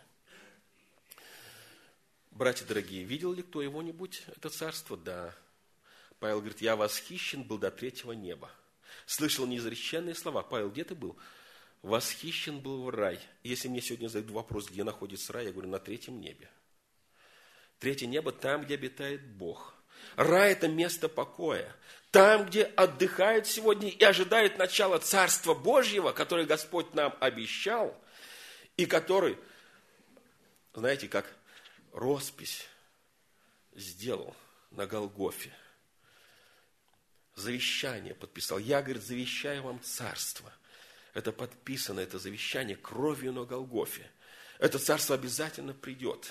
Братья дорогие, видел ли кто-нибудь это царство? Да. Павел говорит, я восхищен был до третьего неба. Слышал неизреченные слова. Павел, где ты был? Восхищен был в рай. Если мне сегодня задают вопрос, где находится рай, я говорю, на третьем небе. Третье небо там, где обитает Бог. Рай – это место покоя. Там, где отдыхают сегодня и ожидают начала Царства Божьего, которое Господь нам обещал, и который, знаете, как роспись сделал на Голгофе. Завещание подписал. Я, говорит, завещаю вам царство. Это подписано, это завещание кровью на Голгофе. Это царство обязательно придет.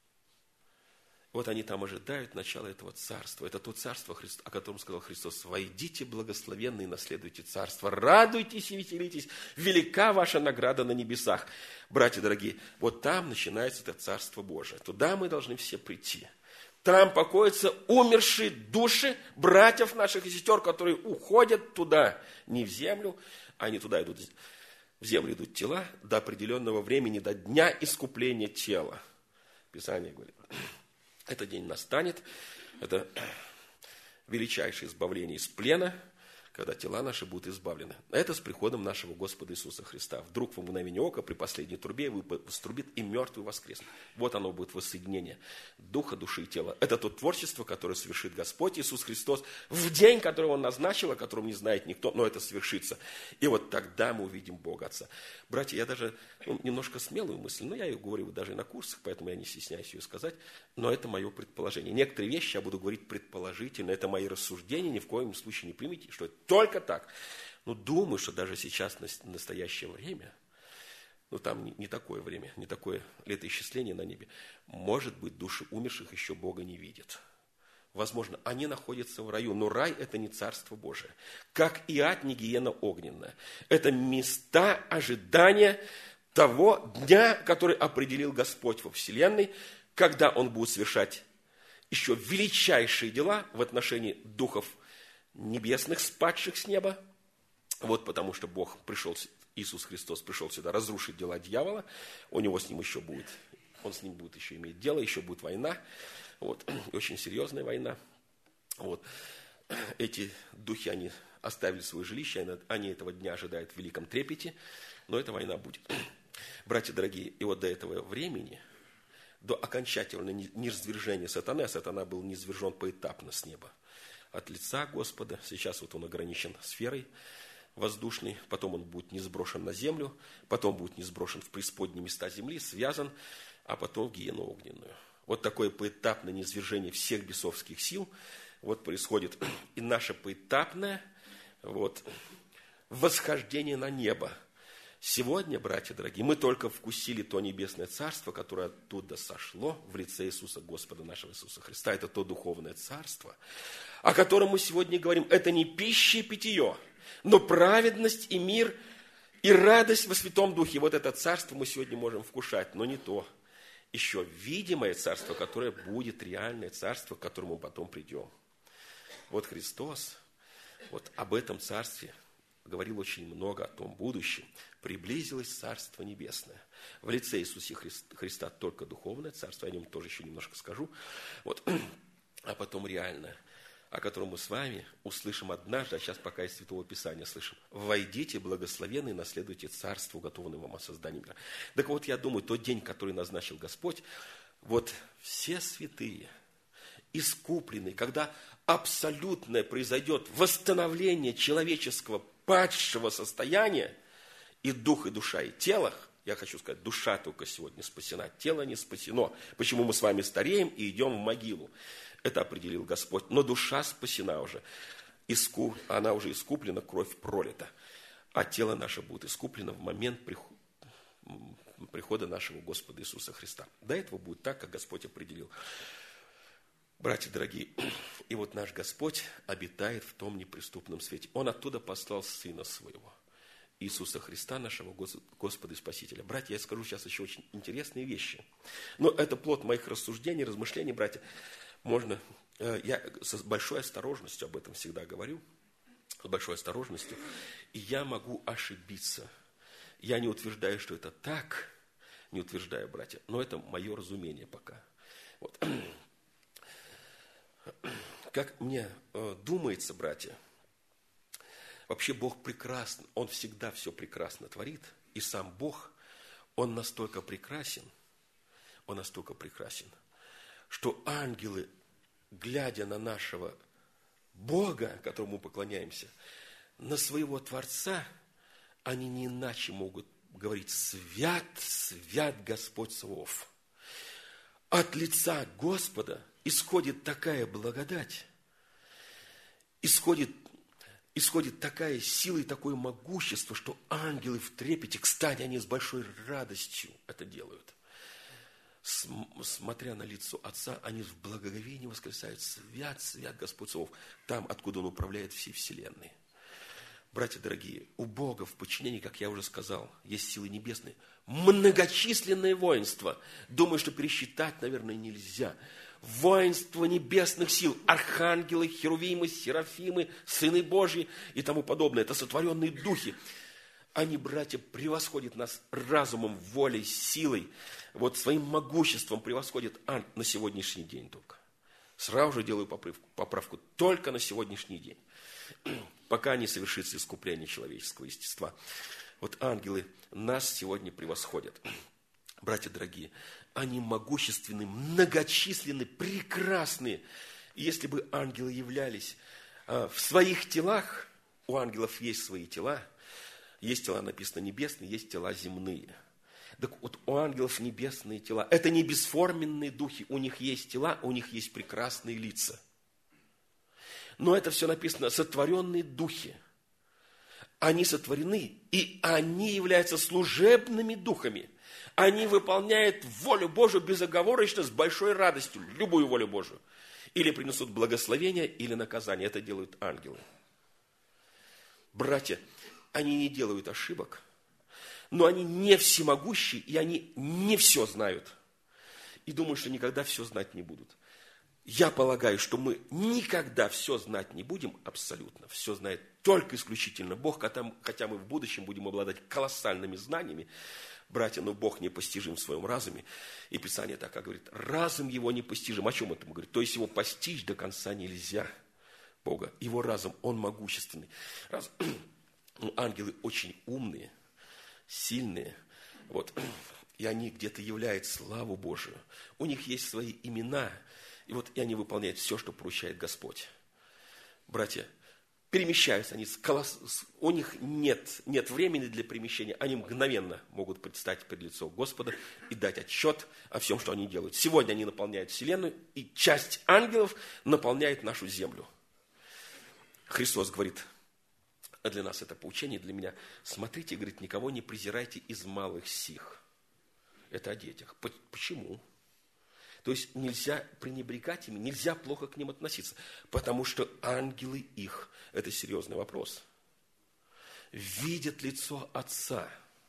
Вот они там ожидают начала этого царства. Это то царство, о котором сказал Христос. «Войдите, благословенные, наследуйте царство. Радуйтесь и веселитесь. Велика ваша награда на небесах». Братья дорогие, вот там начинается это царство Божие. Туда мы должны все прийти. Там покоятся умершие души братьев наших и сестер, которые уходят туда, не в землю, они туда идут, в землю идут тела до определенного времени, до дня искупления тела. Писание говорит, этот день настанет, это величайшее избавление из плена, когда тела наши будут избавлены. Это с приходом нашего Господа Иисуса Христа. Вдруг в мгновение ока при последней трубе вострубит, и мертвый воскреснет. Вот оно будет воссоединение духа, души и тела. Это то творчество, которое совершит Господь Иисус Христос в день, который Он назначил, о котором не знает никто, но это свершится. И вот тогда мы увидим Бога Отца. Братья, я даже ну, немножко смелую мысль, но я ее говорю даже и на курсах, поэтому я не стесняюсь ее сказать, но это мое предположение. Некоторые вещи я буду говорить предположительно, это мои рассуждения, ни в коем случае не примите, что это только так. Но думаю, что даже сейчас, в настоящее время, ну там не, не такое время, не такое летоисчисление на небе, может быть, души умерших еще Бога не видят. Возможно, они находятся в раю, но рай – это не Царство Божие. Как и ад, не гиена огненная. Это места ожидания того дня, который определил Господь во вселенной, когда Он будет совершать еще величайшие дела в отношении духов небесных, спадших с неба. Вот потому что Бог пришел, Иисус Христос пришел сюда разрушить дела дьявола. У него с ним еще будет, он с ним будет еще иметь дело, еще будет война. Вот, очень серьезная война. Вот. Эти духи, они оставили свое жилище, они этого дня ожидают в великом трепете, но эта война будет. Братья дорогие, и вот до этого времени, до окончательного низвержения сатаны, а сатана был низвержен поэтапно с неба, от лица Господа. Сейчас вот он ограничен сферой воздушной, потом он будет низвброшен на землю, потом будет низвброшен в преисподние места земли, связан, а потом в гиену огненную. Вот такое поэтапное низвержение всех бесовских сил вот происходит. И наше поэтапное вот, восхождение на небо. Сегодня, братья дорогие, мы только вкусили то небесное царство, которое оттуда сошло в лице Иисуса, Господа нашего Иисуса Христа. Это то духовное царство, о котором мы сегодня говорим. Это не пища и питье, но праведность и мир, и радость во Святом Духе. Вот это царство мы сегодня можем вкушать, но не то. Еще видимое царство, которое будет реальное царство, к которому мы потом придем. Вот Христос, вот об этом царстве говорил очень много, о том будущем. Приблизилось Царство Небесное. В лице Иисуса Христа только духовное царство, я о нем тоже еще немножко скажу. Вот. А потом реальное. о котором мы с вами услышим однажды, а сейчас пока из Святого Писания слышим. «Войдите, благословенные, и наследуйте царство, уготованное вам от создания мира». Так вот, я думаю, тот день, который назначил Господь, вот все святые, искупленные, когда абсолютное произойдет восстановление человеческого падшего состояния, и дух, и душа, и тело, я хочу сказать, душа только сегодня спасена, тело не спасено. Почему мы с вами стареем и идем в могилу? Это определил Господь. Но душа спасена уже. Искуп... Она уже искуплена, кровь пролита. А тело наше будет искуплено в момент прихода нашего Господа Иисуса Христа. До этого будет так, как Господь определил. Братья дорогие, и вот наш Господь обитает в том неприступном свете. Он оттуда послал Сына Своего, Иисуса Христа, нашего Господа и Спасителя. Братья, я скажу сейчас еще очень интересные вещи. Но это плод моих рассуждений, размышлений, братья. Можно, я с большой осторожностью об этом всегда говорю, с большой осторожностью, и я могу ошибиться. Я не утверждаю, что это так, не утверждаю, братья, но это мое разумение пока. Вот. Как мне думается, братья, вообще Бог прекрасен, Он всегда все прекрасно творит, и сам Бог, Он настолько прекрасен, Он настолько прекрасен, что ангелы, глядя на нашего Бога, которому мы поклоняемся, на своего Творца, они не иначе могут говорить: «Свят, свят Господь Саваоф». От лица Господа исходит такая благодать, исходит Исходит такая сила и такое могущество, что ангелы в трепете, кстати, они с большой радостью это делают. Смотря на лицо Отца, они в благоговении восклицают: «Свят, свят Господь Саваоф», там, откуда Он управляет всей вселенной. Братья дорогие, у Бога в подчинении, как я уже сказал, есть силы небесные, многочисленное воинство. Думаю, что пересчитать, наверное, нельзя. Воинство небесных сил, архангелы, херувимы, серафимы, сыны Божьи и тому подобное. Это сотворенные духи. Они, братья, превосходят нас разумом, волей, силой. Вот своим могуществом превосходят ан- на сегодняшний день только. Сразу же делаю поправку, поправку только на сегодняшний день. Пока не совершится искупление человеческого естества. Вот ангелы нас сегодня превосходят. Братья дорогие, они могущественны, многочисленны, прекрасны. И если бы ангелы являлись а, в своих телах, у ангелов есть свои тела, есть тела, написано, небесные, есть тела земные. Так вот, у ангелов небесные тела. Это не бесформенные духи, у них есть тела, у них есть прекрасные лица. Но это все написано, сотворенные духи. Они сотворены, и они являются служебными духами. Они выполняют волю Божию безоговорочно, с большой радостью, любую волю Божию. Или принесут благословение, или наказание. Это делают ангелы. Братья, они не делают ошибок, но они не всемогущие, и они не все знают. И думаю, что никогда все знать не будут. Я полагаю, что мы никогда все знать не будем абсолютно. Все знает только исключительно Бог, хотя мы в будущем будем обладать колоссальными знаниями. Братья, но Бог непостижим в своем разуме. И Писание так говорит: разум его непостижим. О чем это говорит? То есть его постичь до конца нельзя. Бога. Его разум, он могущественный. Раз... Ангелы очень умные, сильные. Вот. И они где-то являют славу Божию. У них есть свои имена. И вот и они выполняют все, что поручает Господь. Братья, перемещаются они, с колос... у них нет, нет времени для перемещения, они мгновенно могут предстать перед лицом Господа и дать отчет о всем, что они делают. Сегодня они наполняют вселенную, и часть ангелов наполняет нашу землю. Христос говорит, а для нас это поучение, для меня: смотрите, говорит, никого не презирайте из малых сих. Это о детях. Почему? То есть нельзя пренебрегать ими, нельзя плохо к ним относиться, потому что ангелы их, это серьезный вопрос, видят лицо Отца.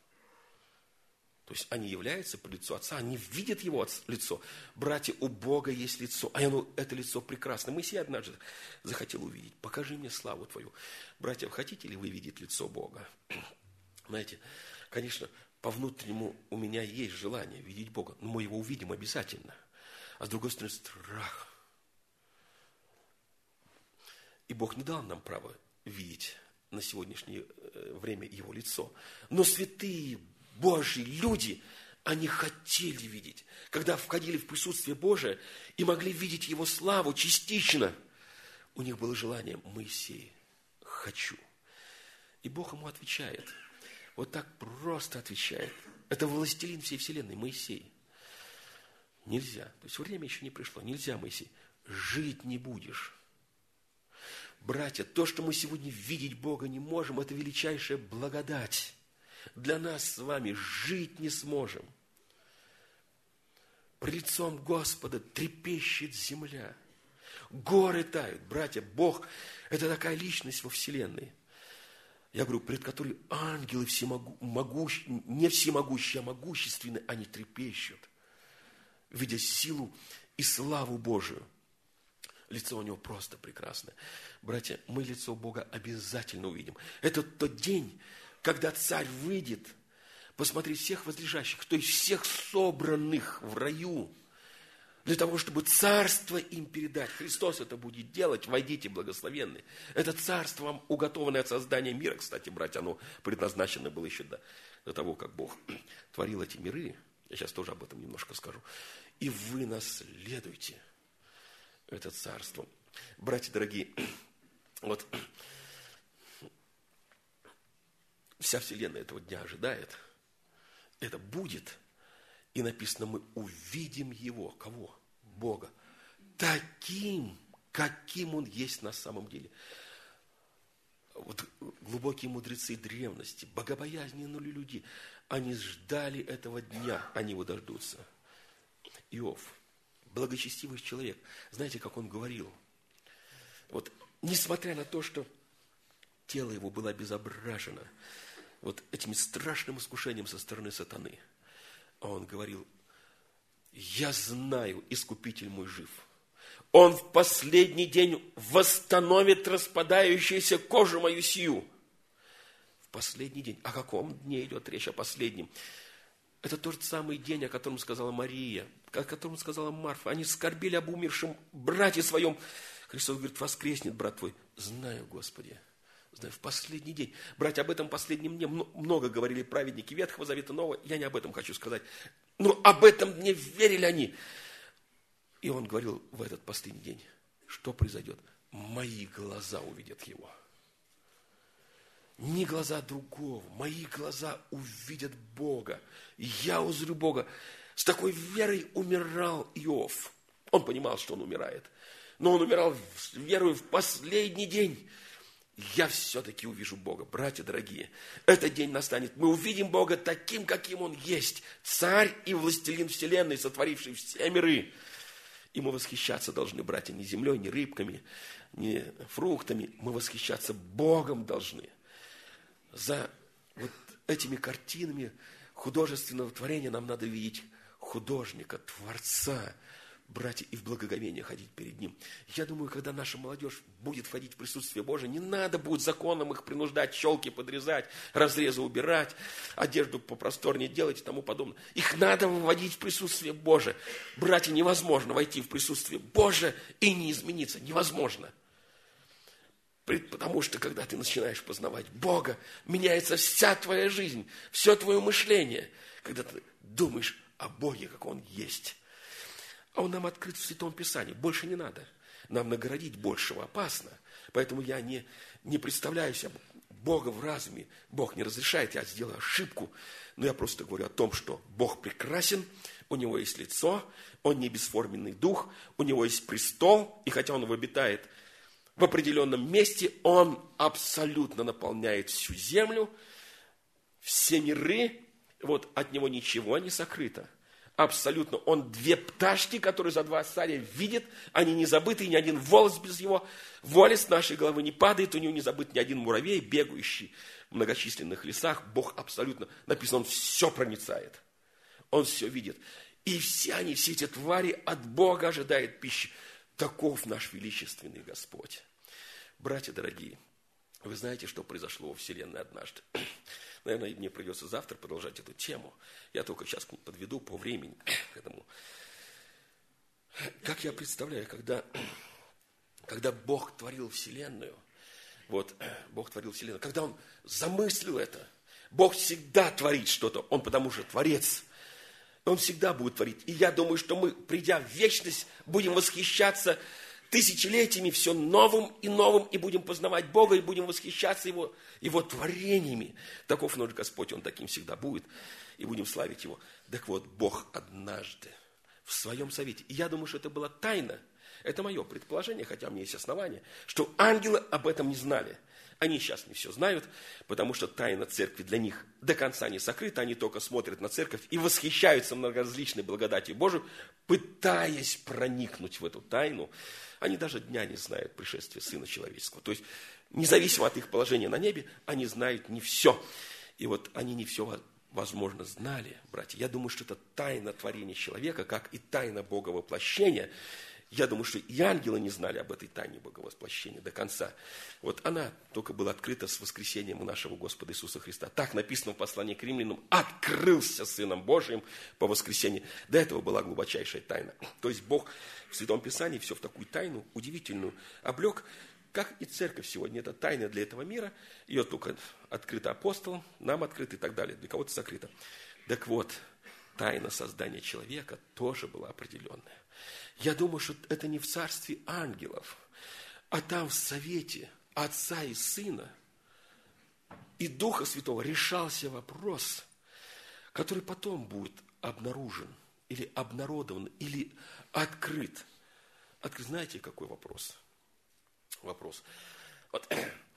То есть они являются по лицу Отца, они видят Его лицо. Братья, у Бога есть лицо, а оно, это лицо прекрасно. Моисей однажды захотел увидеть: покажи мне славу Твою. Братья, хотите ли вы видеть лицо Бога? Знаете, конечно, по внутреннему у меня есть желание видеть Бога, но мы Его увидим обязательно. А с другой стороны, страх. И Бог не дал нам право видеть на сегодняшнее время Его лицо. Но святые Божьи люди, они хотели видеть. Когда входили в присутствие Божие и могли видеть Его славу частично, у них было желание: Моисей, хочу. И Бог ему отвечает. Вот так просто отвечает. Это властелин всей вселенной, Моисей. Нельзя. То есть время еще не пришло. Нельзя, Моисей. Жить не будешь. Братья, то, что мы сегодня видеть Бога не можем, это величайшая благодать. Для нас с вами жить не сможем. Пред лицом Господа трепещет земля. Горы тают. Братья, Бог – это такая личность во вселенной. Я говорю, пред которой ангелы всемогу, могущ, не всемогущие, а могущественные, они трепещут, видя силу и славу Божию. Лицо у него просто прекрасное. Братья, мы лицо Бога обязательно увидим. Это тот день, когда царь выйдет посмотреть всех возлежащих, то есть всех собранных в раю, для того, чтобы царство им передать. Христос это будет делать. Войдите, благословенные. Это царство вам уготованное от создания мира. Кстати, братья, оно предназначено было еще до, до того, как Бог творил эти миры. Я сейчас тоже об этом немножко скажу. И вы наследуете это царство. Братья дорогие, вот вся вселенная этого дня ожидает. Это будет. И написано, мы увидим Его. Кого? Бога. Таким, каким Он есть на самом деле. Вот глубокие мудрецы древности, богобоязненные люди, они ждали этого дня, они его дождутся. Иов, благочестивый человек, знаете, как он говорил? Вот, несмотря на то, что тело его было обезображено вот этим страшным искушением со стороны сатаны, он говорил: я знаю, Искупитель мой жив. Он в последний день восстановит распадающуюся кожу мою сию. В последний день. О каком дне идет речь? О последнем. Это тот самый день, о котором сказала Мария, о котором сказала Марфа. Они скорбели об умершем брате своем. Христос говорит: воскреснет брат твой. Знаю, Господи. Знаю, в последний день. Братья, об этом последнем дне много говорили праведники Ветхого Завета, Нового. Я не об этом хочу сказать. Но об этом дне верили они. И он говорил в этот последний день, что произойдет? Мои глаза увидят его. Не глаза другого. Мои глаза увидят Бога. Я узрю Бога. С такой верой умирал Иов. Он понимал, что он умирает. Но он умирал с верой в последний день. Я все-таки увижу Бога. Братья дорогие, этот день настанет. Мы увидим Бога таким, каким Он есть. Царь и властелин вселенной, сотворивший все миры. И мы восхищаться должны, братья, не землей, не рыбками, не фруктами. Мы восхищаться Богом должны. За вот этими картинами художественного творения нам надо видеть художника, творца, братья, и в благоговение ходить перед Ним. Я думаю, когда наша молодежь будет входить в присутствие Божие, не надо будет законом их принуждать, щелки подрезать, разрезы убирать, одежду попросторнее делать и тому подобное. Их надо вводить в присутствие Божие. Братья, невозможно войти в присутствие Божие и не измениться. Невозможно. Потому что, когда ты начинаешь познавать Бога, меняется вся твоя жизнь, все твое мышление, когда ты думаешь о Боге, как Он есть. А Он нам открыт в Святом Писании. Больше не надо. Нам наградить большего опасно. Поэтому я не, не представляю себе Бога в разуме. Бог не разрешает, я сделаю ошибку. Но я просто говорю о том, что Бог прекрасен, у Него есть лицо, Он не бесформенный дух, у Него есть престол, и хотя Он обитает в определенном месте, Он абсолютно наполняет всю землю, все миры, вот от Него ничего не сокрыто. Абсолютно. Он две пташки, которые за два царя видит, они не забыты, и ни один волос без его воли с нашей головы не падает, у него не забыт ни один муравей, бегающий в многочисленных лесах. Бог абсолютно, написано, Он все проницает. Он все видит. И все они, все эти твари от Бога ожидают пищи. Таков наш величественный Господь. Братья дорогие, вы знаете, что произошло во Вселенной однажды? Наверное, мне придется завтра продолжать эту тему. Я только сейчас подведу по времени к этому. Как я представляю, когда когда Бог творил Вселенную, вот, Бог творил Вселенную, когда Он замыслил это, Бог всегда творит что-то, Он потому что Творец, Он всегда будет творить. И я думаю, что мы, придя в вечность, будем восхищаться тысячелетиями все новым и новым, и будем познавать Бога, и будем восхищаться Его, Его творениями. Таков наш Господь, Он таким всегда будет, и будем славить Его. Так вот, Бог однажды в Своем совете, и я думаю, что это была тайна, это мое предположение, хотя у меня есть основания, что ангелы об этом не знали. Они сейчас не все знают, потому что тайна церкви для них до конца не сокрыта. Они только смотрят на церковь и восхищаются многоразличной благодатью Божией, пытаясь проникнуть в эту тайну. Они даже дня не знают пришествия Сына Человеческого. То есть, независимо от их положения на небе, они знают не все. И вот они не все, возможно, знали, братья. Я думаю, что это тайна творения человека, как и тайна Бога воплощения. Я думаю, что и ангелы не знали об этой тайне Боговосплощения до конца. Вот она только была открыта с воскресением нашего Господа Иисуса Христа. Так написано в послании к римлянам: «Открылся Сыном Божиим по воскресении». До этого была глубочайшая тайна. То есть Бог в Святом Писании все в такую тайну удивительную облег, как и церковь сегодня. Это тайна для этого мира. Ее только открыта апостолам, нам открыта и так далее. Для кого-то сокрыта. Так вот, тайна создания человека тоже была определенная. Я думаю, что это не в царстве ангелов, а там в совете Отца и Сына и Духа Святого решался вопрос, который потом будет обнаружен, или обнародован, или открыт. Открыт, знаете, какой вопрос? Вопрос. Вот,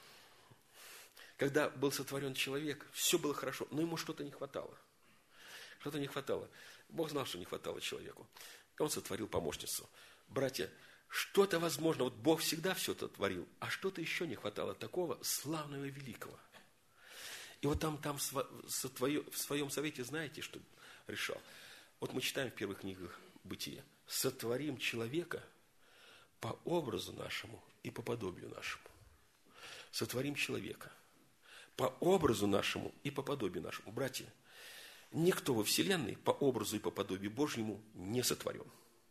когда был сотворен человек, все было хорошо, но ему что-то не хватало. Что-то не хватало. Бог знал, что не хватало человеку. И Он сотворил помощницу. Братья, что-то возможно, вот Бог всегда все это творил, а что-то еще не хватало такого славного и великого. И вот там, там в своем совете, знаете, что решал? Вот мы читаем в первых книгах Бытия: «Сотворим человека по образу нашему и по подобию нашему». Сотворим человека по образу нашему и по подобию нашему. Братья, никто во Вселенной по образу и по подобию Божьему не сотворен.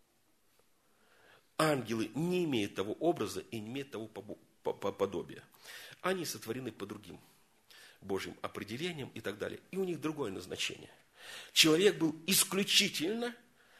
Ангелы не имеют того образа и не имеют того подобия. Они сотворены по другим Божьим определениям и так далее. И у них другое назначение. Человек был исключительно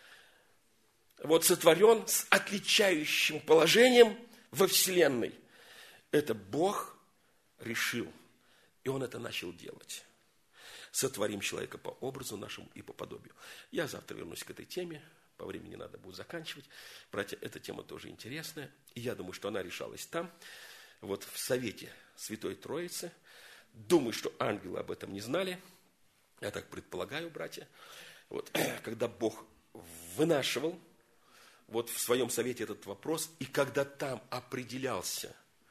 вот сотворен с отличающим положением во Вселенной. Это Бог решил, и Он это начал делать. Сотворим человека по образу нашему и по подобию. Я завтра вернусь к этой теме. По времени надо будет заканчивать. Братья, эта тема тоже интересная. И я думаю, что она решалась там, вот в совете Святой Троицы. Думаю, что ангелы об этом не знали. Я так предполагаю, братья. Вот, когда Бог вынашивал вот в своем совете этот вопрос, и когда там определялся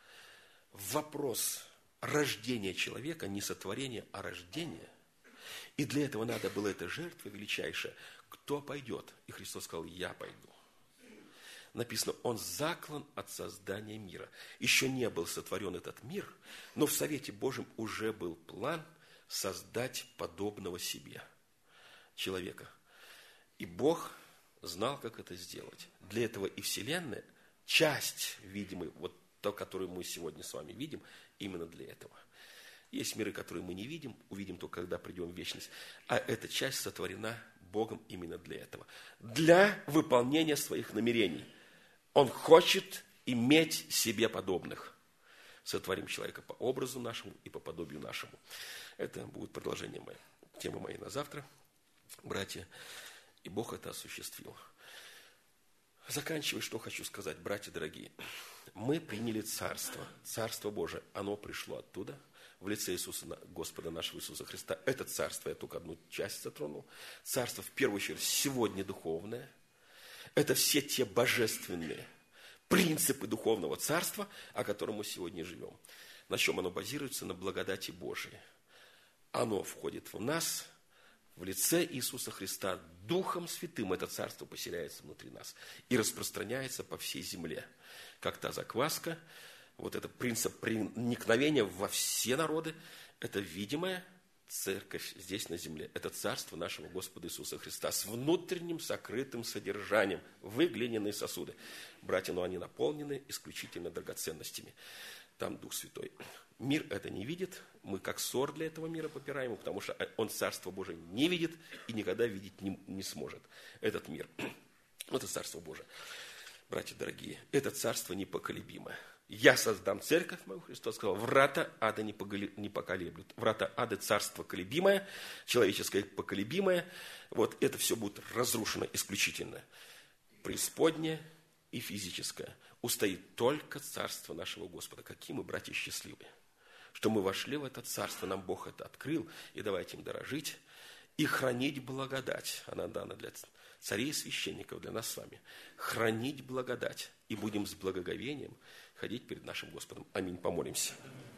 вопрос рождения человека, не сотворения, а рождения, и для этого надо было эта жертва величайшая. Кто пойдет? И Христос сказал: я пойду. Написано: Он заклан от создания мира. Еще не был сотворен этот мир, но в Совете Божьем уже был план создать подобного себе человека. И Бог знал, как это сделать. Для этого и Вселенная, часть видимой, вот то, которую мы сегодня с вами видим, именно для этого. Есть миры, которые мы не видим, увидим только, когда придем в вечность. А эта часть сотворена Богом именно для этого. Для выполнения своих намерений. Он хочет иметь себе подобных. Сотворим человека по образу нашему и по подобию нашему. Это будет продолжение моей, темы моей на завтра, братья. И Бог это осуществил. Заканчивая, что хочу сказать, братья дорогие. Мы приняли Царство. Царство Божие, оно пришло оттуда, в лице Иисуса, Господа нашего Иисуса Христа. Это Царство, я только одну часть затронул. Царство, в первую очередь, сегодня духовное. Это все те божественные принципы духовного царства, о котором мы сегодня живем. На чем оно базируется? На благодати Божией. Оно входит в нас, в лице Иисуса Христа, Духом Святым это царство поселяется внутри нас и распространяется по всей земле. Как та закваска, вот этот принцип проникновения во все народы, это видимое церковь здесь на земле – это царство нашего Господа Иисуса Христа с внутренним сокрытым содержанием, вы глиняные сосуды. Братья, но они наполнены исключительно драгоценностями. Там Дух Святой. Мир это не видит, мы как ссор для этого мира попираем, потому что он Царство Божие не видит и никогда видеть не, не сможет. Этот мир, это Царство Божие. Братья дорогие, это Царство непоколебимое. Я создам церковь мою, Христос сказал, врата ада не поколеблют. Врата ада царство колебимое, человеческое поколебимое. Вот это все будет разрушено исключительно. Преисподнее и физическое. Устоит только царство нашего Господа. Какие мы, братья, счастливые, что мы вошли в это царство, нам Бог это открыл, и давайте им дорожить и хранить благодать. Она дана для царей и священников, для нас с вами. Хранить благодать, и будем с благоговением ходить перед нашим Господом. Аминь. Помолимся.